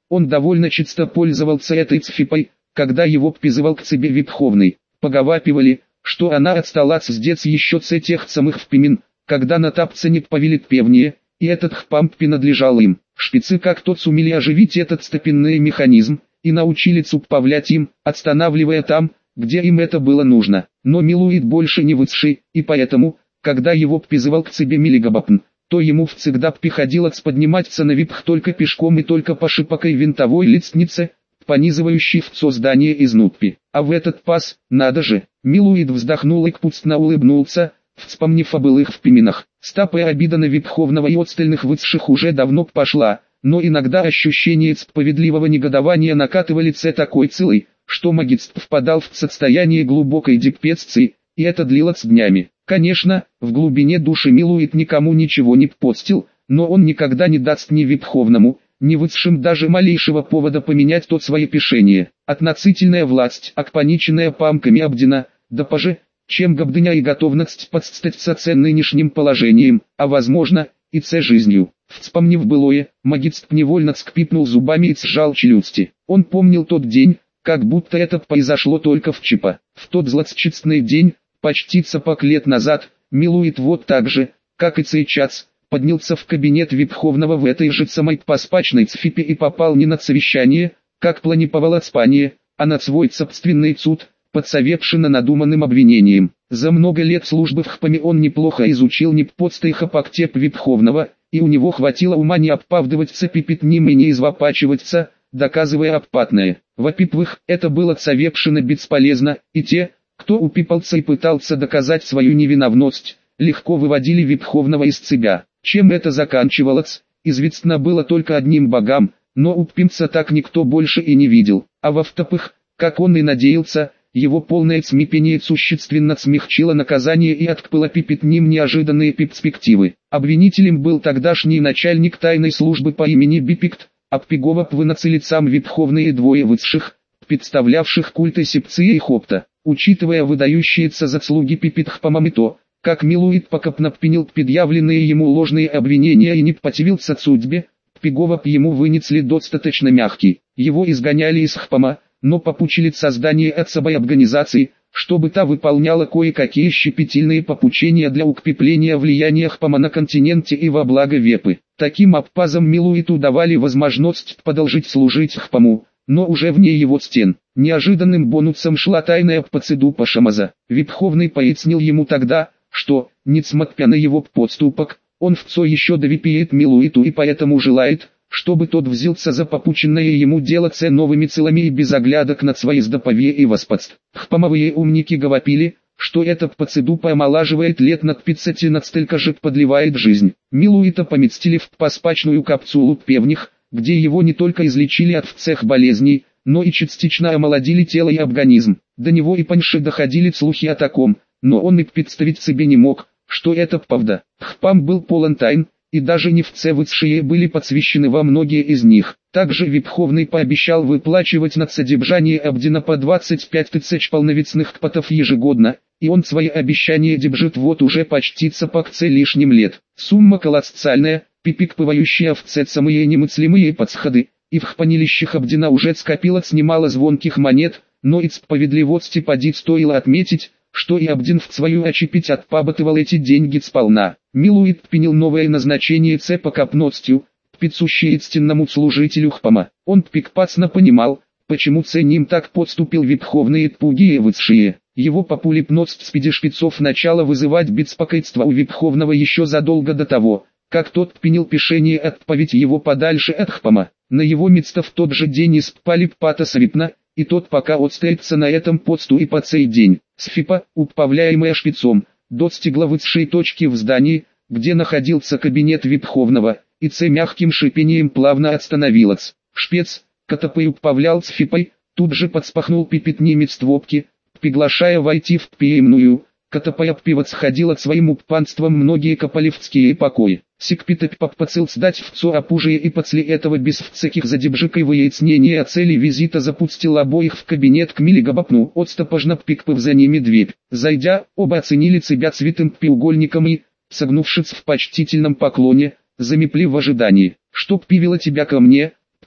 Он довольно часто пользовался этой цфипой, когда его пизывал к себе випховный. Поговапивали, что она отстала с дец еще с тех самых впимен, когда на тапцане повелит певнее, и этот хпамп принадлежал им. Шпицы как тот сумели оживить этот стопинный механизм, и научили цупповлять им, отстанавливая там, где им это было нужно. Но Милуид больше не высший, и поэтому, когда его пизывал к себе Милигабапн, то ему всегда приходилось подниматься на випх только пешком и только по шипокой винтовой лестнице, понизывающей в здание изнутри. А в этот пас, надо же, Милуид вздохнул и кпустно улыбнулся, вспомнив о былых впименах. Стапая обида на випховного и остальных высших уже давно пошла, но иногда ощущение справедливого негодования накатывали такой целый, что магист впадал в состояние глубокой депрессии, и это длилось днями. Конечно, в глубине души Милуид никому ничего не подстил, но он никогда не даст ни випховному, ни высшим даже малейшего повода поменять тот свое пешение. Относительная власть, окпаниченная памками Абдина, да поже, чем габдыня и готовность подстаться нынешним положением, а возможно, и жизнью. Вспомнив былое, магист невольно скрипнул зубами и сжал челюсти. Он помнил тот день, как будто это произошло только вчера. В тот злосчастный день, почти сапог лет назад, Милуид вот так же, как и сейчас, поднялся в кабинет випховного в этой же самой паспачной цфипе и попал не на совещание, как планировало спание, а на свой собственный суд, под совершенно надуманным обвинением. За много лет службы в хпаме он неплохо изучил неподстый хапактеп випховного, и у него хватило ума не оправдываться перед ним и не извопачиваться, доказывая обпатное. Во-первых, это было совершенно бесполезно, и те, кто упипался и пытался доказать свою невиновность, легко выводили випховного из себя. Чем это заканчивалось, известно было только одним богам, но упимца так никто больше и не видел. А во-вторых, как он и надеялся, его полное смятение существенно смягчило наказание и открыло перед ним неожиданные перспективы. Обвинителем был тогдашний начальник тайной службы по имени Бипикт, обпиговав вынацелить сам випховные двое высших, представлявших культы Сепции и Хопта. Учитывая выдающиеся заслуги Пипитхпамам и то, как Милуид покопно пенил предъявленные ему ложные обвинения и не противился судьбе, Пиговап ему вынесли достаточно мягкий. Его изгоняли из хпама, но попучили создание особой организации, чтобы та выполняла кое-какие щепетильные попучения для укрепления влияния хпама на континенте и во благо вепы. Таким аппазам Милуиду давали возможность продолжить служить хпаму, но уже вне его стен. Неожиданным бонусом шла тайная процедура Шамаза. Випховный пояснил ему тогда, что, несмотря на его подступок, он еще довипеет Милуиду и поэтому желает, чтобы тот взялся за попученное ему дело новыми целами и без оглядок на свои здоровье и воспадство. Хпамовые умники говорили, что эта процедура омолаживает лет над 500 и настолько же подливает жизнь. Милуида поместили в паспачную капсулу певних, где его не только излечили от всех болезней, но и частично омолодили тело и организм. До него и паньше доходили слухи о таком, но он и представить себе не мог, что это правда. Хпам был полон тайн, и даже невцы высшие были посвящены во многие из них. Также Випховный пообещал выплачивать на содержание Абдина по 25 тысяч полновесных кпатов ежегодно, и он свои обещания держит вот уже почти сапакце лишним лет. Сумма колоссальная, пипикпывающая в самые немыслимые подсходы, и в хпанилищах Абдина уже скопилось немало звонких монет, но из справедливости поди стоило отметить, что и Абдин в свою очепить отпабатывал эти деньги сполна. Милуид пенил новое назначение по капностью, присущее истинному служителю хпама. Он прекрасно понимал, почему ним так подступил випховные пуги и высшие. Его популипност спиди шпицов начало вызывать беспокойство у випховного еще задолго до того, как тот пенил пешение отправить его подальше от хпама. На его место в тот же день испали пата свипна, и тот пока отстоится на этом посту и по сей день. Сфипа, управляемая шпицом, достигла высшей точки в здании, где находился кабинет випховного, и мягким шипением плавно остановилась. Шпец, который управлял Сфипой, тут же подспахнул пипетними ствопки, приглашая войти в приемную, которая превосходила своим упанством многие копалевские покои. Сикпитеп попацил сдать в опужие и после этого без всяких задержек и выяснения о цели визита запустил обоих в кабинет к Милигабапну, отстопожно пикпыв за ними дверь. Зайдя, оба оценили себя цветым треугольником и, согнувшись в почтительном поклоне, замепли в ожидании. «Что привело тебя ко мне?»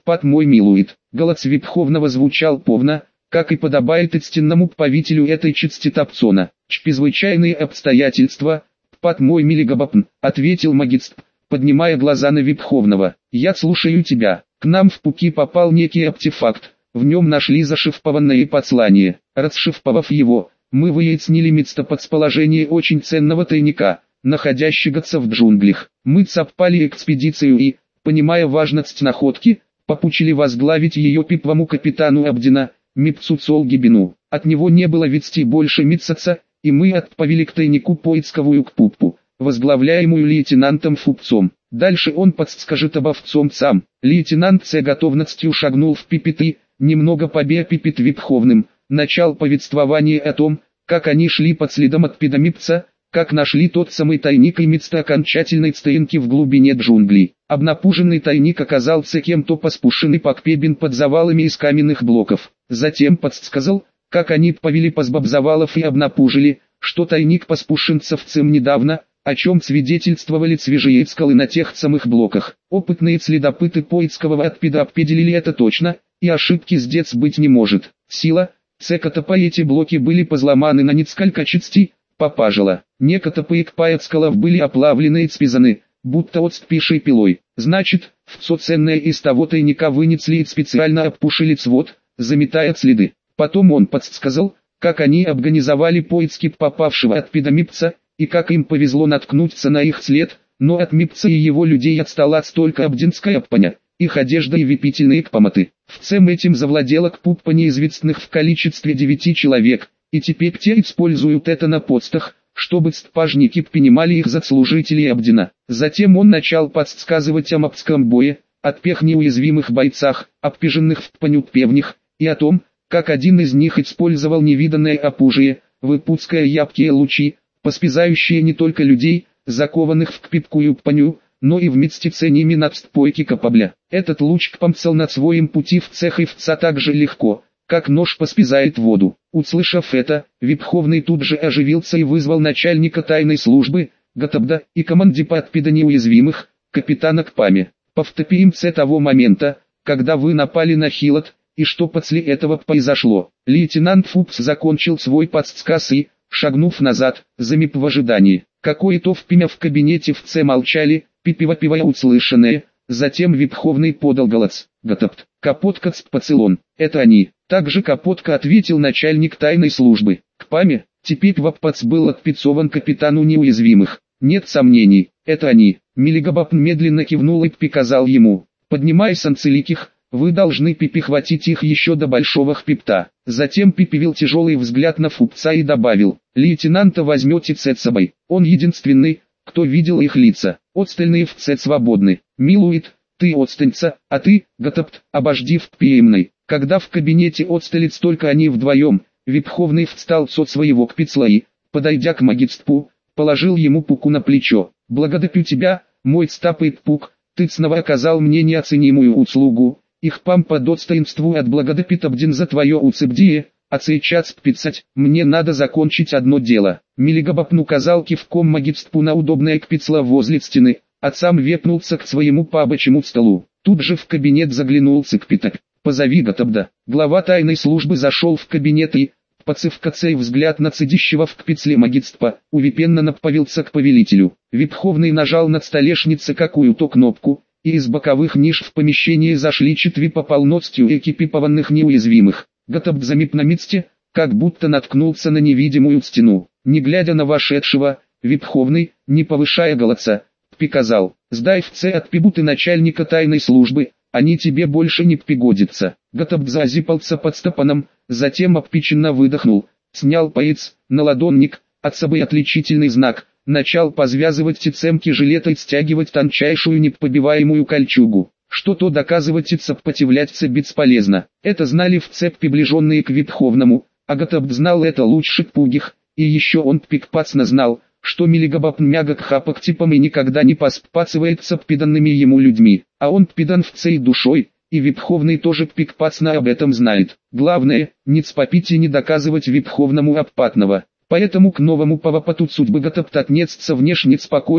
пат мой милует. Голос Випховного звучал повно, как и подобает истинному правителю этой части Тапцона. «Чрезвычайные обстоятельства, пат мой милигабапн», ответил магистр, поднимая глаза на Випховного. «Я слушаю тебя. К нам в Пуки попал некий артефакт, в нем нашли зашифрованное послание. Расшифровав его, мы выяснили местоположение очень ценного тайника, находящегося в джунглях. Мы совпали экспедицию и, понимая важность находки, попучили возглавить ее пиповому капитану Абдина, Мипцуцолгибину. От него не было вести больше месяца, и мы отправили к тайнику поисковую кпуппу, возглавляемую лейтенантом Фупцом. Дальше он подскажет об овцом сам». Лейтенант с готовностью шагнул в пипеты, немного побея пипет Випховным, начал повествование о том, как они шли под следом от Педамипца, как нашли тот самый тайник и место окончательной стоянки в глубине джунглей. Обнапуженный тайник оказался кем-то поспушенный покпебен под завалами из каменных блоков. Затем подсказал, как они повели позбаб завалов и обнапужили, что тайник поспушенцевцем недавно, о чем свидетельствовали свежие скалы на тех самых блоках. Опытные следопыты поискового отпеда определили это точно, и ошибки здесь быть не может. Сила, цекотопа эти блоки были позломаны на несколько частей, попажила. Некотопы скалов были оплавлены и спизаны, будто от спишей пилой. Значит, все ценное из того тайника вынесли и специально обпушили свод, заметая следы. Потом он подсказал, как они организовали поиски попавшего от Педамипца, и как им повезло наткнуться на их след, но от Мипца и его людей отстала столько абдинская паня, их одежда и выпительные кпаматы. Всем этим завладела кпуппа неизвестных в количестве 9 человек, и теперь те используют это на постах, чтобы стпажники принимали их за служителей Абдина. Затем он начал подсказывать о мапском бое, отпех неуязвимых бойцах, обпиженных в панютпевнях, и о том, как один из них использовал невиданное оружие, выпуская яркие лучи, поспизающие не только людей, закованных в кпипкую паню, но и вместе с ними над стпойки капабля. Этот луч помцал над своим пути в цех и вца так же легко, как нож поспизает воду. Услышав это, Випховный тут же оживился и вызвал начальника тайной службы, Гатабда, и командира отпеда неуязвимых, капитана Кпами. Повторим с того момента, когда вы напали на Хилот, и что после этого произошло. Лейтенант Фупс закончил свой подсказ и, шагнув назад, замип в ожидании. Какое-то время в кабинете вце молчали, пипивая услышанное, затем Випховный подал голос. «Гатабд, Капотка Цпацилон, это они». Также Капотка ответил начальник тайной службы. Кпами, теперь Ваппац был отпецован капитану неуязвимых. «Нет сомнений, это они». Милигабап медленно кивнул и приказал ему: «Поднимай санцеликих, вы должны перехватить их еще до большого хпипта». Затем перевел тяжелый взгляд на Фупца и добавил: «Лейтенанта возьмете с собой, он единственный, кто видел их лица, остальные вце свободны. Милует, ты отстанься, а ты, Гатабд, обожди в приемной». Когда в кабинете отсталец только они вдвоем, Випховный встал со своего кпицла и, подойдя к магистпу, положил ему пуку на плечо. «Благодарю тебя, мой стапает пук, ты снова оказал мне неоценимую услугу, их пам по достоинству отблагодарит Абдин за твое уцепдие, а сейчас пицать, мне надо закончить одно дело». Милигабапн указал кивком магистпу на удобное кпицла возле стены, а сам вепнулся к своему пабочему столу. Тут же в кабинет заглянул Цикпитак. «Позови Гатабда». Глава тайной службы зашел в кабинет и, поцевкацей взгляд на цедищего в кпицле магистпа, увипенно направился к повелителю. Випховный нажал над столешницей какую-то кнопку, и из боковых ниш в помещении зашли 4 по полностью экипированных неуязвимых. Гатабд замип на месте, как будто наткнулся на невидимую стену. Не глядя на вошедшего, Випховный, не повышая голоса, приказал: «Сдай вце отпибуты начальника тайной службы, они тебе больше не пригодятся». Гатабд зазипался под стопаном, затем обпеченно выдохнул, снял пояс, наладонник, от собой отличительный знак, начал позвязывать цемки жилета и стягивать тончайшую непробиваемую кольчугу. Что-то доказывать и сопротивляться бесполезно. Это знали вце приближенные к Випховному, а Гатабд знал это лучше пугих, и еще он прекрасно знал, что Милигабапн мягок хапок типом и никогда не поспацывается пиданными ему людьми, а он пидан всей душой, и Випховный тоже прекрасно об этом знает. Главное, не спопить и не доказывать Випховному обпатного. Поэтому к новому повопоту судьбы Гатабд отнесся внешне спокойно,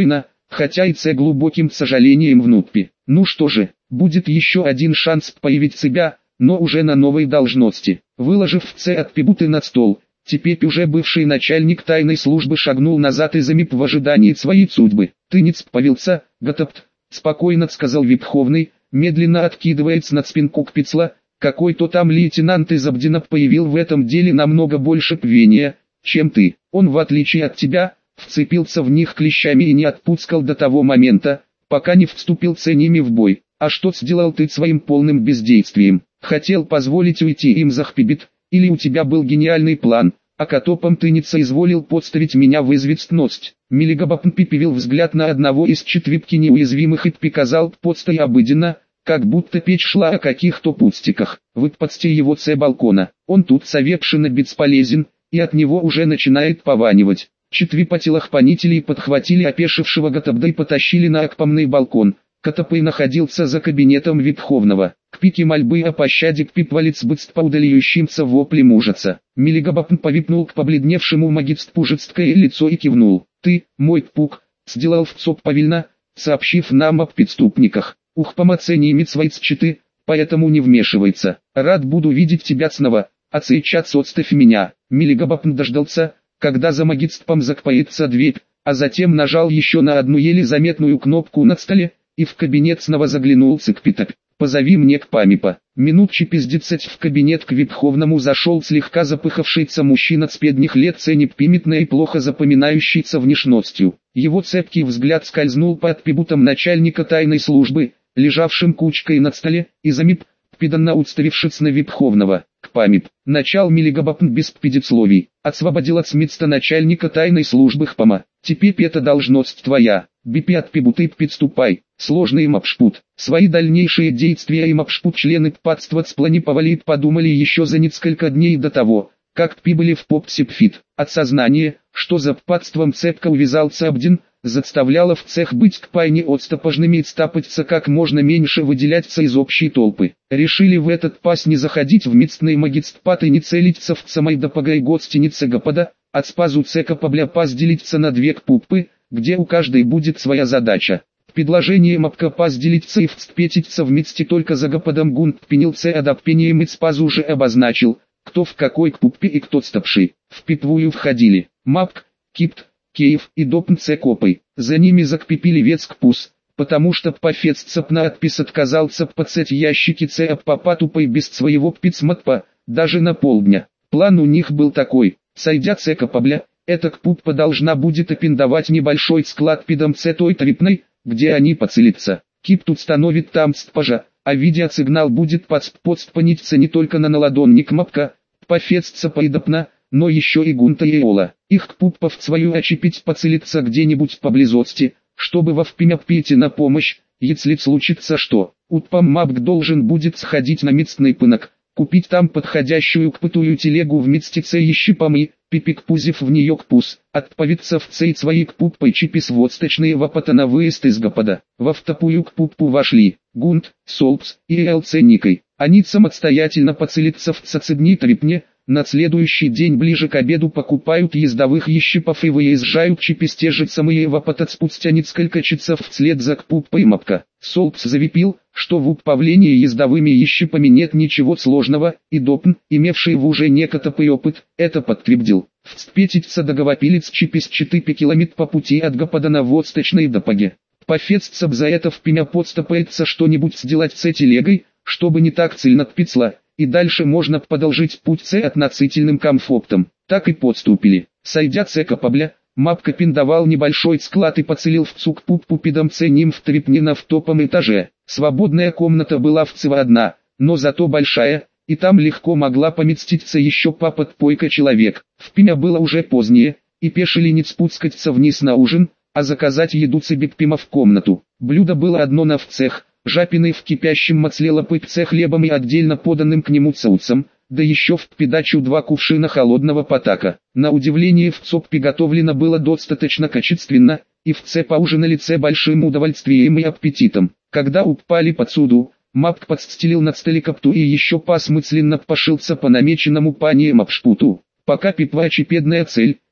хотя и с глубоким сожалением внутри. Ну что же, будет еще один шанс появить себя, но уже на новой должности. Выложив отпибуты на стол, теперь уже бывший начальник тайной службы шагнул назад и замип в ожидании своей судьбы. «Ты не спавился, Гатапт», — спокойно сказал Верховный, медленно откидывается на спинку кпицла. «Какой-то там лейтенант из Абдина появил в этом деле намного больше рвения, чем ты. Он, в отличие от тебя, вцепился в них клещами и не отпускал до того момента, пока не вступил с ними в бой. А что сделал ты своим полным бездействием? Хотел позволить уйти им за хпибит, или у тебя был гениальный план, а котопом ты не соизволил подставить меня в известность?» Милигабапн перевел взгляд на одного из четверки неуязвимых и приказал подсто и обыденно, как будто печь шла о каких-то пустяках: «Выпадьте его с балкона, он тут совершенно бесполезен, и от него уже начинает пованивать». Четыре телохранителей подхватили опешившего Гатабда и потащили на окпомный балкон. Катапай находился за кабинетом Верховного. К пике мольбы о пощаде Кпипвалец быстро по удаляющимся воплем ужаса. Милигабапн повипнул к побледневшему магистпужецкое лицо и кивнул. «Ты, мой пук, сделал вцоп повильно, сообщив нам об преступниках. Ухпомаце немец войцчаты, поэтому не вмешивается. Рад буду видеть тебя снова, а сейчас отставь меня». Милигабапн дождался, когда за магистпом закпается дверь, а затем нажал еще на одну еле заметную кнопку на столе, и в кабинет снова заглянул Цикпитап. «Позови мне к памипа». Минут через 10 в кабинет к Верховному зашел слегка запыхавшийся мужчина с средних лет с неприметной и плохо запоминающейся внешностью. Его цепкий взгляд скользнул по отпибутам начальника тайной службы, лежавшим кучкой на столе, и замип, педанно уставившись на Верховного. «К памип». Начал Милигабапн без предисловий. «Освободил от смитства начальника тайной службы Хпама. Теперь это должность твоя. Бипи отпибуты приступай». Сложный мапшпут. Свои дальнейшие действия и мапшпут члены ппадства спланировали подумали еще за несколько дней до того, как прибыли в Попсипфит. От сознания, что за ппадством цепко увязался Абдин, заставляло в цех быть кпайне отстопожными и стапаться как можно меньше выделяться из общей толпы. Решили в этот пас не заходить в мицтные магистпат и не целиться в самой допогай гостинице Гапада, от спазу цека побля пас делиться на две кпуппы, где у каждой будет своя задача. Предложением обкопас делиться и вцпетиться вместе только за Гападом Гунт пенился адаппением и спазу уже обозначил, кто в какой кпуппе и кто стопши. В питвую входили Мапк, Кипт, Киев и Допн Цекопой. За ними закпипили вец Кпус, потому что Пафец Цапна отпис отказался подсеть ящики Цеаппапатупой без своего пицматпа, даже на полдня. План у них был такой: сойдя Цекопобля, эта кпуппа должна будет опендовать небольшой склад пидом той трипной, где они поцелятся. Кипт установит там стпажа, а видеосигнал будет подспониться не только на наладонник Мапка, Пафец Цапа и Допна, но еще и Гунта и Ола. Их кпуппов свою очепить поцелиться где-нибудь поблизости, чтобы вовремя прийти на помощь, если случится что. Утпам Мапк должен будет сходить на мицтный пынок, купить там подходящую кпытую телегу вместе с ещипами, пипик пузив в нее кпус, отправиться в цей свои кпуппой чипис водсточные вапата на выезд из Гапада. Во втопую кпуппу вошли Гунт, Солпс и ЛЦ Никой. Они самостоятельно поцелятся в цацебни трипне. На следующий день ближе к обеду покупают ездовых ещипов и выезжают чипис те же самые вапата спустя несколько часов вслед за кпуппой Мапка. Солпс завипил, что в управлении ездовыми ещипами нет ничего сложного, и Допн, имевший в уже некотопый опыт, это подтвердил. Вцпетиться договопилец чипис 4 километра по пути от Гапада на водсточной допоге. Пафеццап за это в пеня подстопается что-нибудь сделать с телегой, чтобы не так сильно тпицла, и дальше можно продолжить путь с относительным комфортом. Так и подступили. Сойдя Цекопобля, Мапка пендовал небольшой склад и поцелил в цукпуппу пидом ним в трипне на втопом этаже. Свободная комната была всего одна, но зато большая, и там легко могла поместиться еще папа-пойка человек. В пеня было уже позднее, и пешили не спускаться вниз на ужин, а заказать еду цебекпима в комнату. Блюдо было одно на в цех, жапиной в кипящем масле пыпце хлебом и отдельно поданным к нему соусом, да еще в придачу 2 кувшина холодного потака. На удивление в ЦОП приготовлено было достаточно качественно, и в ЦЕ поужинали большим удовольствием и аппетитом. Когда упали подсуду, Мапк подстелил на столе капту и еще мысленно пошился по намеченному панием обшпуту. Пока пипла очепедная цель,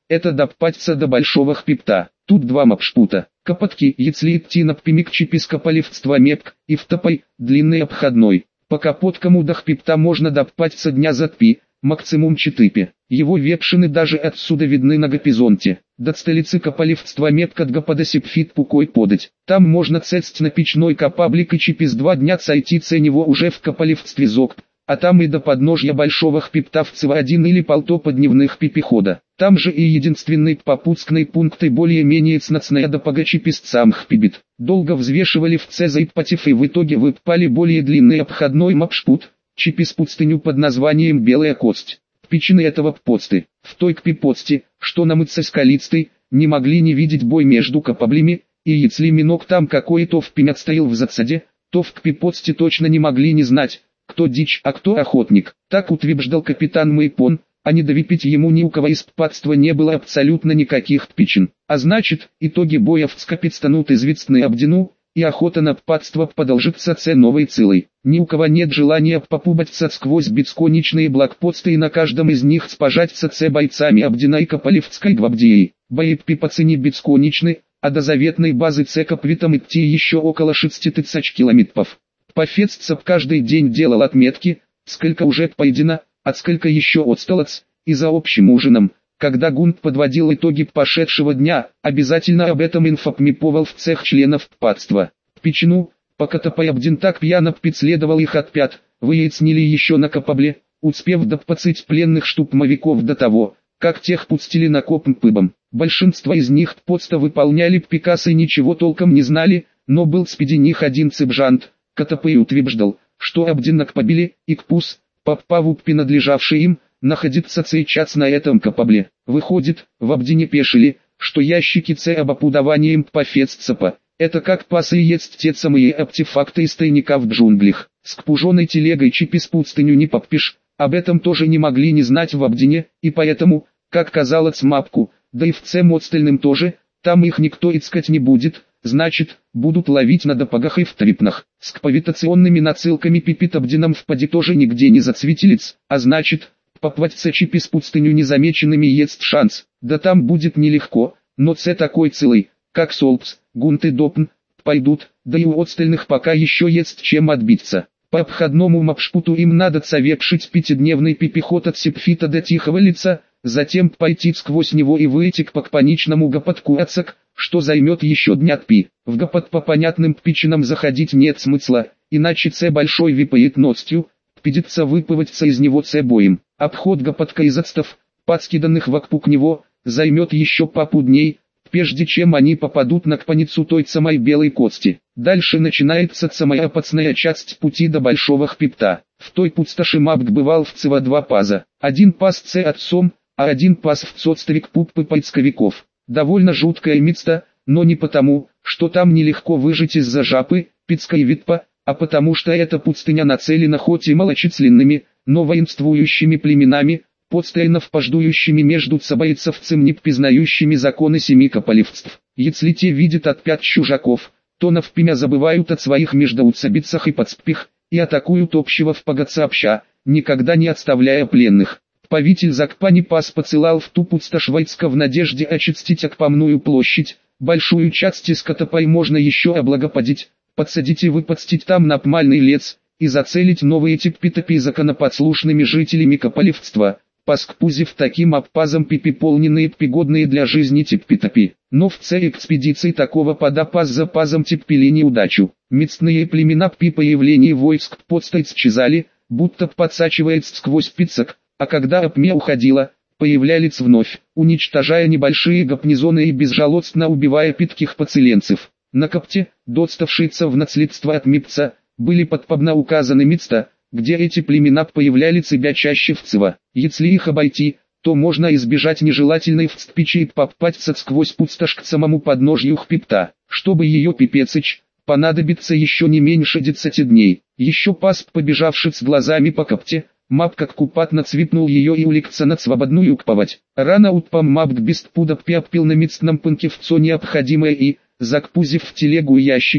это доппаться до большого хпипта. Тут два мапшпута. Капотки, если идти на ппимик чипискополивства мепк, и втопай, длинный обходной. По капоткому до хпипта можно доппаться дня за тпи, максимум 4. Его вепшины даже отсюда видны на горизонте. До столицы кополивства мепка дгападасипфит пукой подать. Там можно цесть на печной капаблик и чипис 2 дня сойти него уже в кополивстве зокп. А там и до подножья большого хпипта в цева 1 или полтопа дневных пипихода. Там же и единственный попутский пункт и более-менее цнацная допага чиписцам хпибит. Долго взвешивали в цеза и патив и в итоге выпали более длинный обходной мапшпут, чипис пустыню под названием Белая Кость. Печины этого подсты, в той кпи-подсте, что намыться скалистой, не могли не видеть бой между капаблями, и если минок там какой-то впимят стоял в засаде, то в кпи-подсте точно не могли не знать, кто дичь, а кто охотник. Так утверждал капитан Мэйпон, а не довипить ему ни у кого из падства не было абсолютно никаких пичин. А значит, итоги боя в скопидстанут известны обдену, и охота на падство продолжится новой целой. Ни у кого нет желания попубаться сквозь бесконечные блокпосты и на каждом из них спожаться бойцами обдена и кополевской гвардии. Бои по цене бесконечны, а до заветной базы копвитом идти еще около 6 тысяч километров. Пофеццев каждый день делал отметки, сколько уже поедено, а сколько еще отсталось, и за общим ужином, когда Гунт подводил итоги пошедшего дня, обязательно об этом инфопмиповал в цех членов падства. Печну, пока Топайабдин так пьяно предследовал их от пят, выяснили еще на капабле, успев допацить пленных штурмовиков до того, как тех пустили на копмпыбом. Большинство из них подста выполняли приказ и ничего толком не знали, но был среди них один цыпжант, который утверждал, что Абдинак побили, и Кпус, попаву принадлежавший им, находится сейчас на этом капабле. Выходит, в Абдине пешили, что ящики обопудованием пофеццапа. Это как пасы есть те самые артефакты из тайника в джунглях. С кпуженой телегой чипис пустыню не поппишь, об этом тоже не могли не знать в Абдине, и поэтому, как казалось мапку, да и в остальным тоже, там их никто искать не будет. Значит, будут ловить на допагах и в трипнах. С кповитационными нацелками пипит Абдином впади тоже нигде не зацветилец, а значит, попваться чипис пустыню незамеченными есть шанс. Да там будет нелегко, но такой целый, как Солпс, Гунт и Допн, пойдут, да и у остальных пока еще есть чем отбиться. По обходному мапшпуту им надо совершить 5-дневный пипиход от Сепфита до Тихого Лица, затем пойти сквозь него и выйти к паничному Гапатку Ацак, что займет еще дня тпи. В Гапат по понятным причинам заходить нет смысла, иначе большой випоятностью, придется выпываться из него боем. Обход Гапатка из отстав, подскиданных вокруг него, займет еще папу дней, прежде чем они попадут на кпаницу той самой Белой Кости. Дальше начинается самая опасная часть пути до Большого Хпипта. В той пустоши Мапк бывал в цева 2 паза. Один пас отцом, а один пас в цоцтовик пуппы поисковиков. Довольно жуткое место, но не потому, что там нелегко выжить из-за жапы, пицка и витпа, а потому что эта пустыня нацелена хоть и малочисленными, но воинствующими племенами, постоянно впождующими между собойцевцем не признающими законы 7 кополевцев. Если те видят от 5 чужаков, то навпимя забывают от своих междоуцебицах и подспих, и атакуют общего в погоцапща, никогда не отставляя пленных. Правитель Закпани пас посылал в ту пустошь войска в надежде очистить Акпамную площадь, большую часть из Катапай можно еще облагоподить, подсадить и выпастить там напмальный лес, и зацелить новые типпитопи законопослушными жителями Кополевства, поскпузив таким обпазом пипиполненные пригодные для жизни типпитопи. Но в цель экспедиции такого подопаз за пазом типпили неудачу. Местные племена при появлении войск подста исчезали, будто подсачивается сквозь пиццак, а когда Апме уходила, появлялись вновь, уничтожая небольшие гарнизоны и безжалостно убивая питких поселенцев. На Капте, доставшиеся в наследство от Мипца, были подпобно указаны места, где эти племена появлялись себя чаще в цева. Если их обойти, то можно избежать нежелательной встпичи и попасть сквозь пустошь к самому подножью Хпипта. Чтобы ее пипецич, понадобится еще не меньше 10 дней. Еще пасп побежавший с глазами по Капте, Мап как купатно цвипнул ее и улегся на свободную кповать. Рано утпам Мапк бестпуда пиаппил на местном пынке все необходимое и, закпузив в телегу и ящики,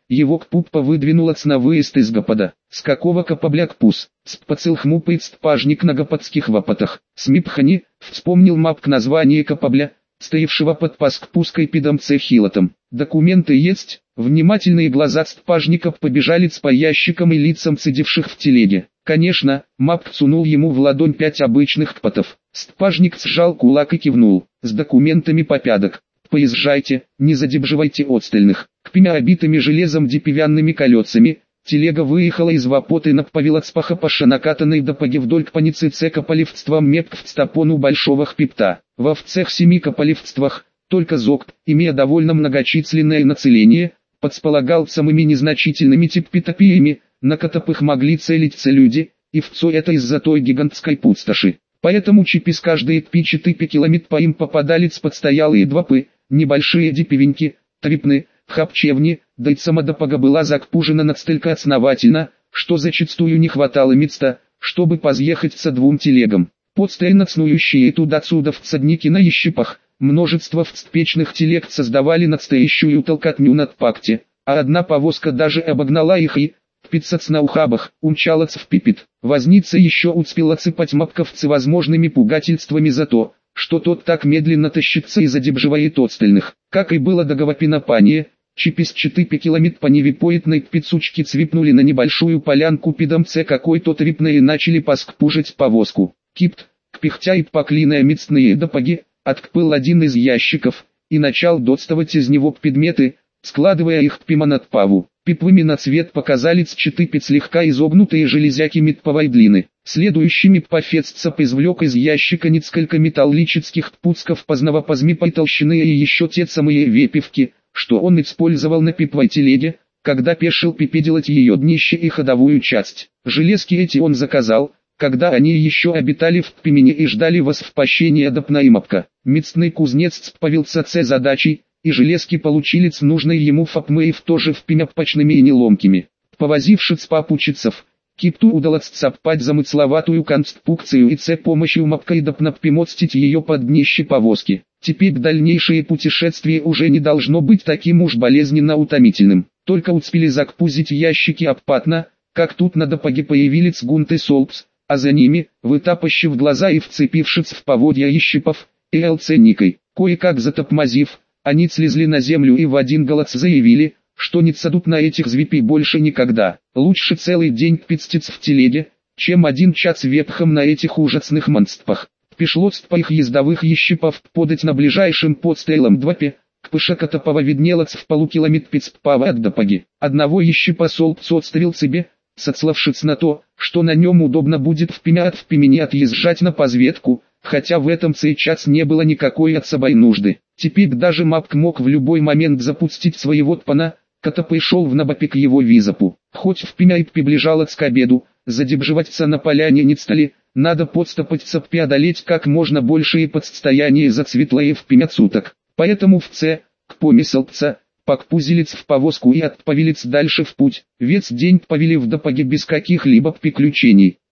его к пуппа выдвинула на выезд из гопода. С какого капабляк пус, спацил хмупает стпажник на гоподских вапотах. Смипхани, вспомнил мапк название капабля, стоявшего под паскпуской пидомце хилотом. Документы есть. Внимательные глаза стпажников побежали по ящикам и лицам сидевших в телеге. Конечно, мапк сунул ему в ладонь 5 обычных кпотов. Стпажник сжал кулак и кивнул. С документами попядок. Поезжайте, не задебживайте отстальных. Кпимя обитыми железом дипивянными колесами, телега выехала из Вапоты на Павелоцпаха паша накатанной до поги вдоль кпаницы цека поливством мепк в стапону большого хпипта. Во вцех 7 кополивствах, только зокт, имея довольно многочисленное нацеление, подсполагал самыми незначительными типпитопиями, на котопых могли целиться люди, и вцо это из-за той гигантской пустоши. Поэтому чипис каждые 4 километра по им попадали постоялые двапы, небольшие дипивеньки, трипны, хапчевни, да и сама допога была закпужена настолько основательно, что зачастую не хватало места, чтобы позъехать со 2 телегам. Постоянно снующие туда-сюда всадники на ещипах, множество вцпечных телег создавали настоящую толкотню над пакте, а одна повозка даже обогнала их и, пицац на ухабах, умчалась в пипит. Возница еще успела цепать мапковцы возможными пугательствами за то, что тот так медленно тащится и задебживает отстальных. Как и было договопинопание, чипис 4 километра по невипоетной пицучки цвипнули на небольшую полянку пидомце какой-то трипной и начали паскпужить повозку. Кипт, кпихтя и поклиная мицные допоги, откпыл один из ящиков, и начал доставать из него предметы, складывая их пима над паву. Пипвыми на цвет показались 4 слегка изогнутые железяки метповой длины. Следующими пафеццап извлек из ящика несколько металлических пуцков поздновопозмипой толщины и еще те самые вепивки, что он использовал на пипвой телеге, когда пешил пипеделать ее днище и ходовую часть. Железки эти он заказал, когда они еще обитали в Пимене и ждали восвпощения до Пнаимапка. Мицный кузнец справился с задачей, и железки получили нужной ему фапмеев тоже в пимяпачными и неломкими. Повозившись попучицев, Кипту удалось цапать замысловатую конструкцию и с помощью мапкой допнаппимостить ее под днище повозки. Теперь дальнейшее путешествие уже не должно быть таким уж болезненно утомительным. Только успели закпузить ящики обпатно, как тут на допоге появились гунты солпс, а за ними, вытапащив глаза и вцепившись в поводья ищипов, и элценникой, кое-как затопмазив, они слезли на землю и в один голос заявили, что не садут на этих звепей больше никогда. Лучше целый день пицтец в телеге, чем 1 час вепхом на этих ужасных монстпах. Пришлось по их ездовых ещипов подать на ближайшем подстрелом двапе, к пышакотопова виднелось в полукилометре пава от допоги. Одного ещипа солпц отстрел себе, сославшись на то, что на нем удобно будет в Пимене отъезжать на позведку, хотя в этом сейчас не было никакой от собой нужды. Теперь даже мапк мог в любой момент запустить своего тпана, Котопый шел в набопе к его визапу. Хоть в Пимяйп приближалось к обеду, задебживаться на поляне не стали, надо подстопаться преодолеть как можно большие подстояния за светлые в Пимя суток. Поэтому в Ц, к помыслца, покпузились в повозку и отправились дальше в путь. Весь день повели в допоге без каких-либо приключений.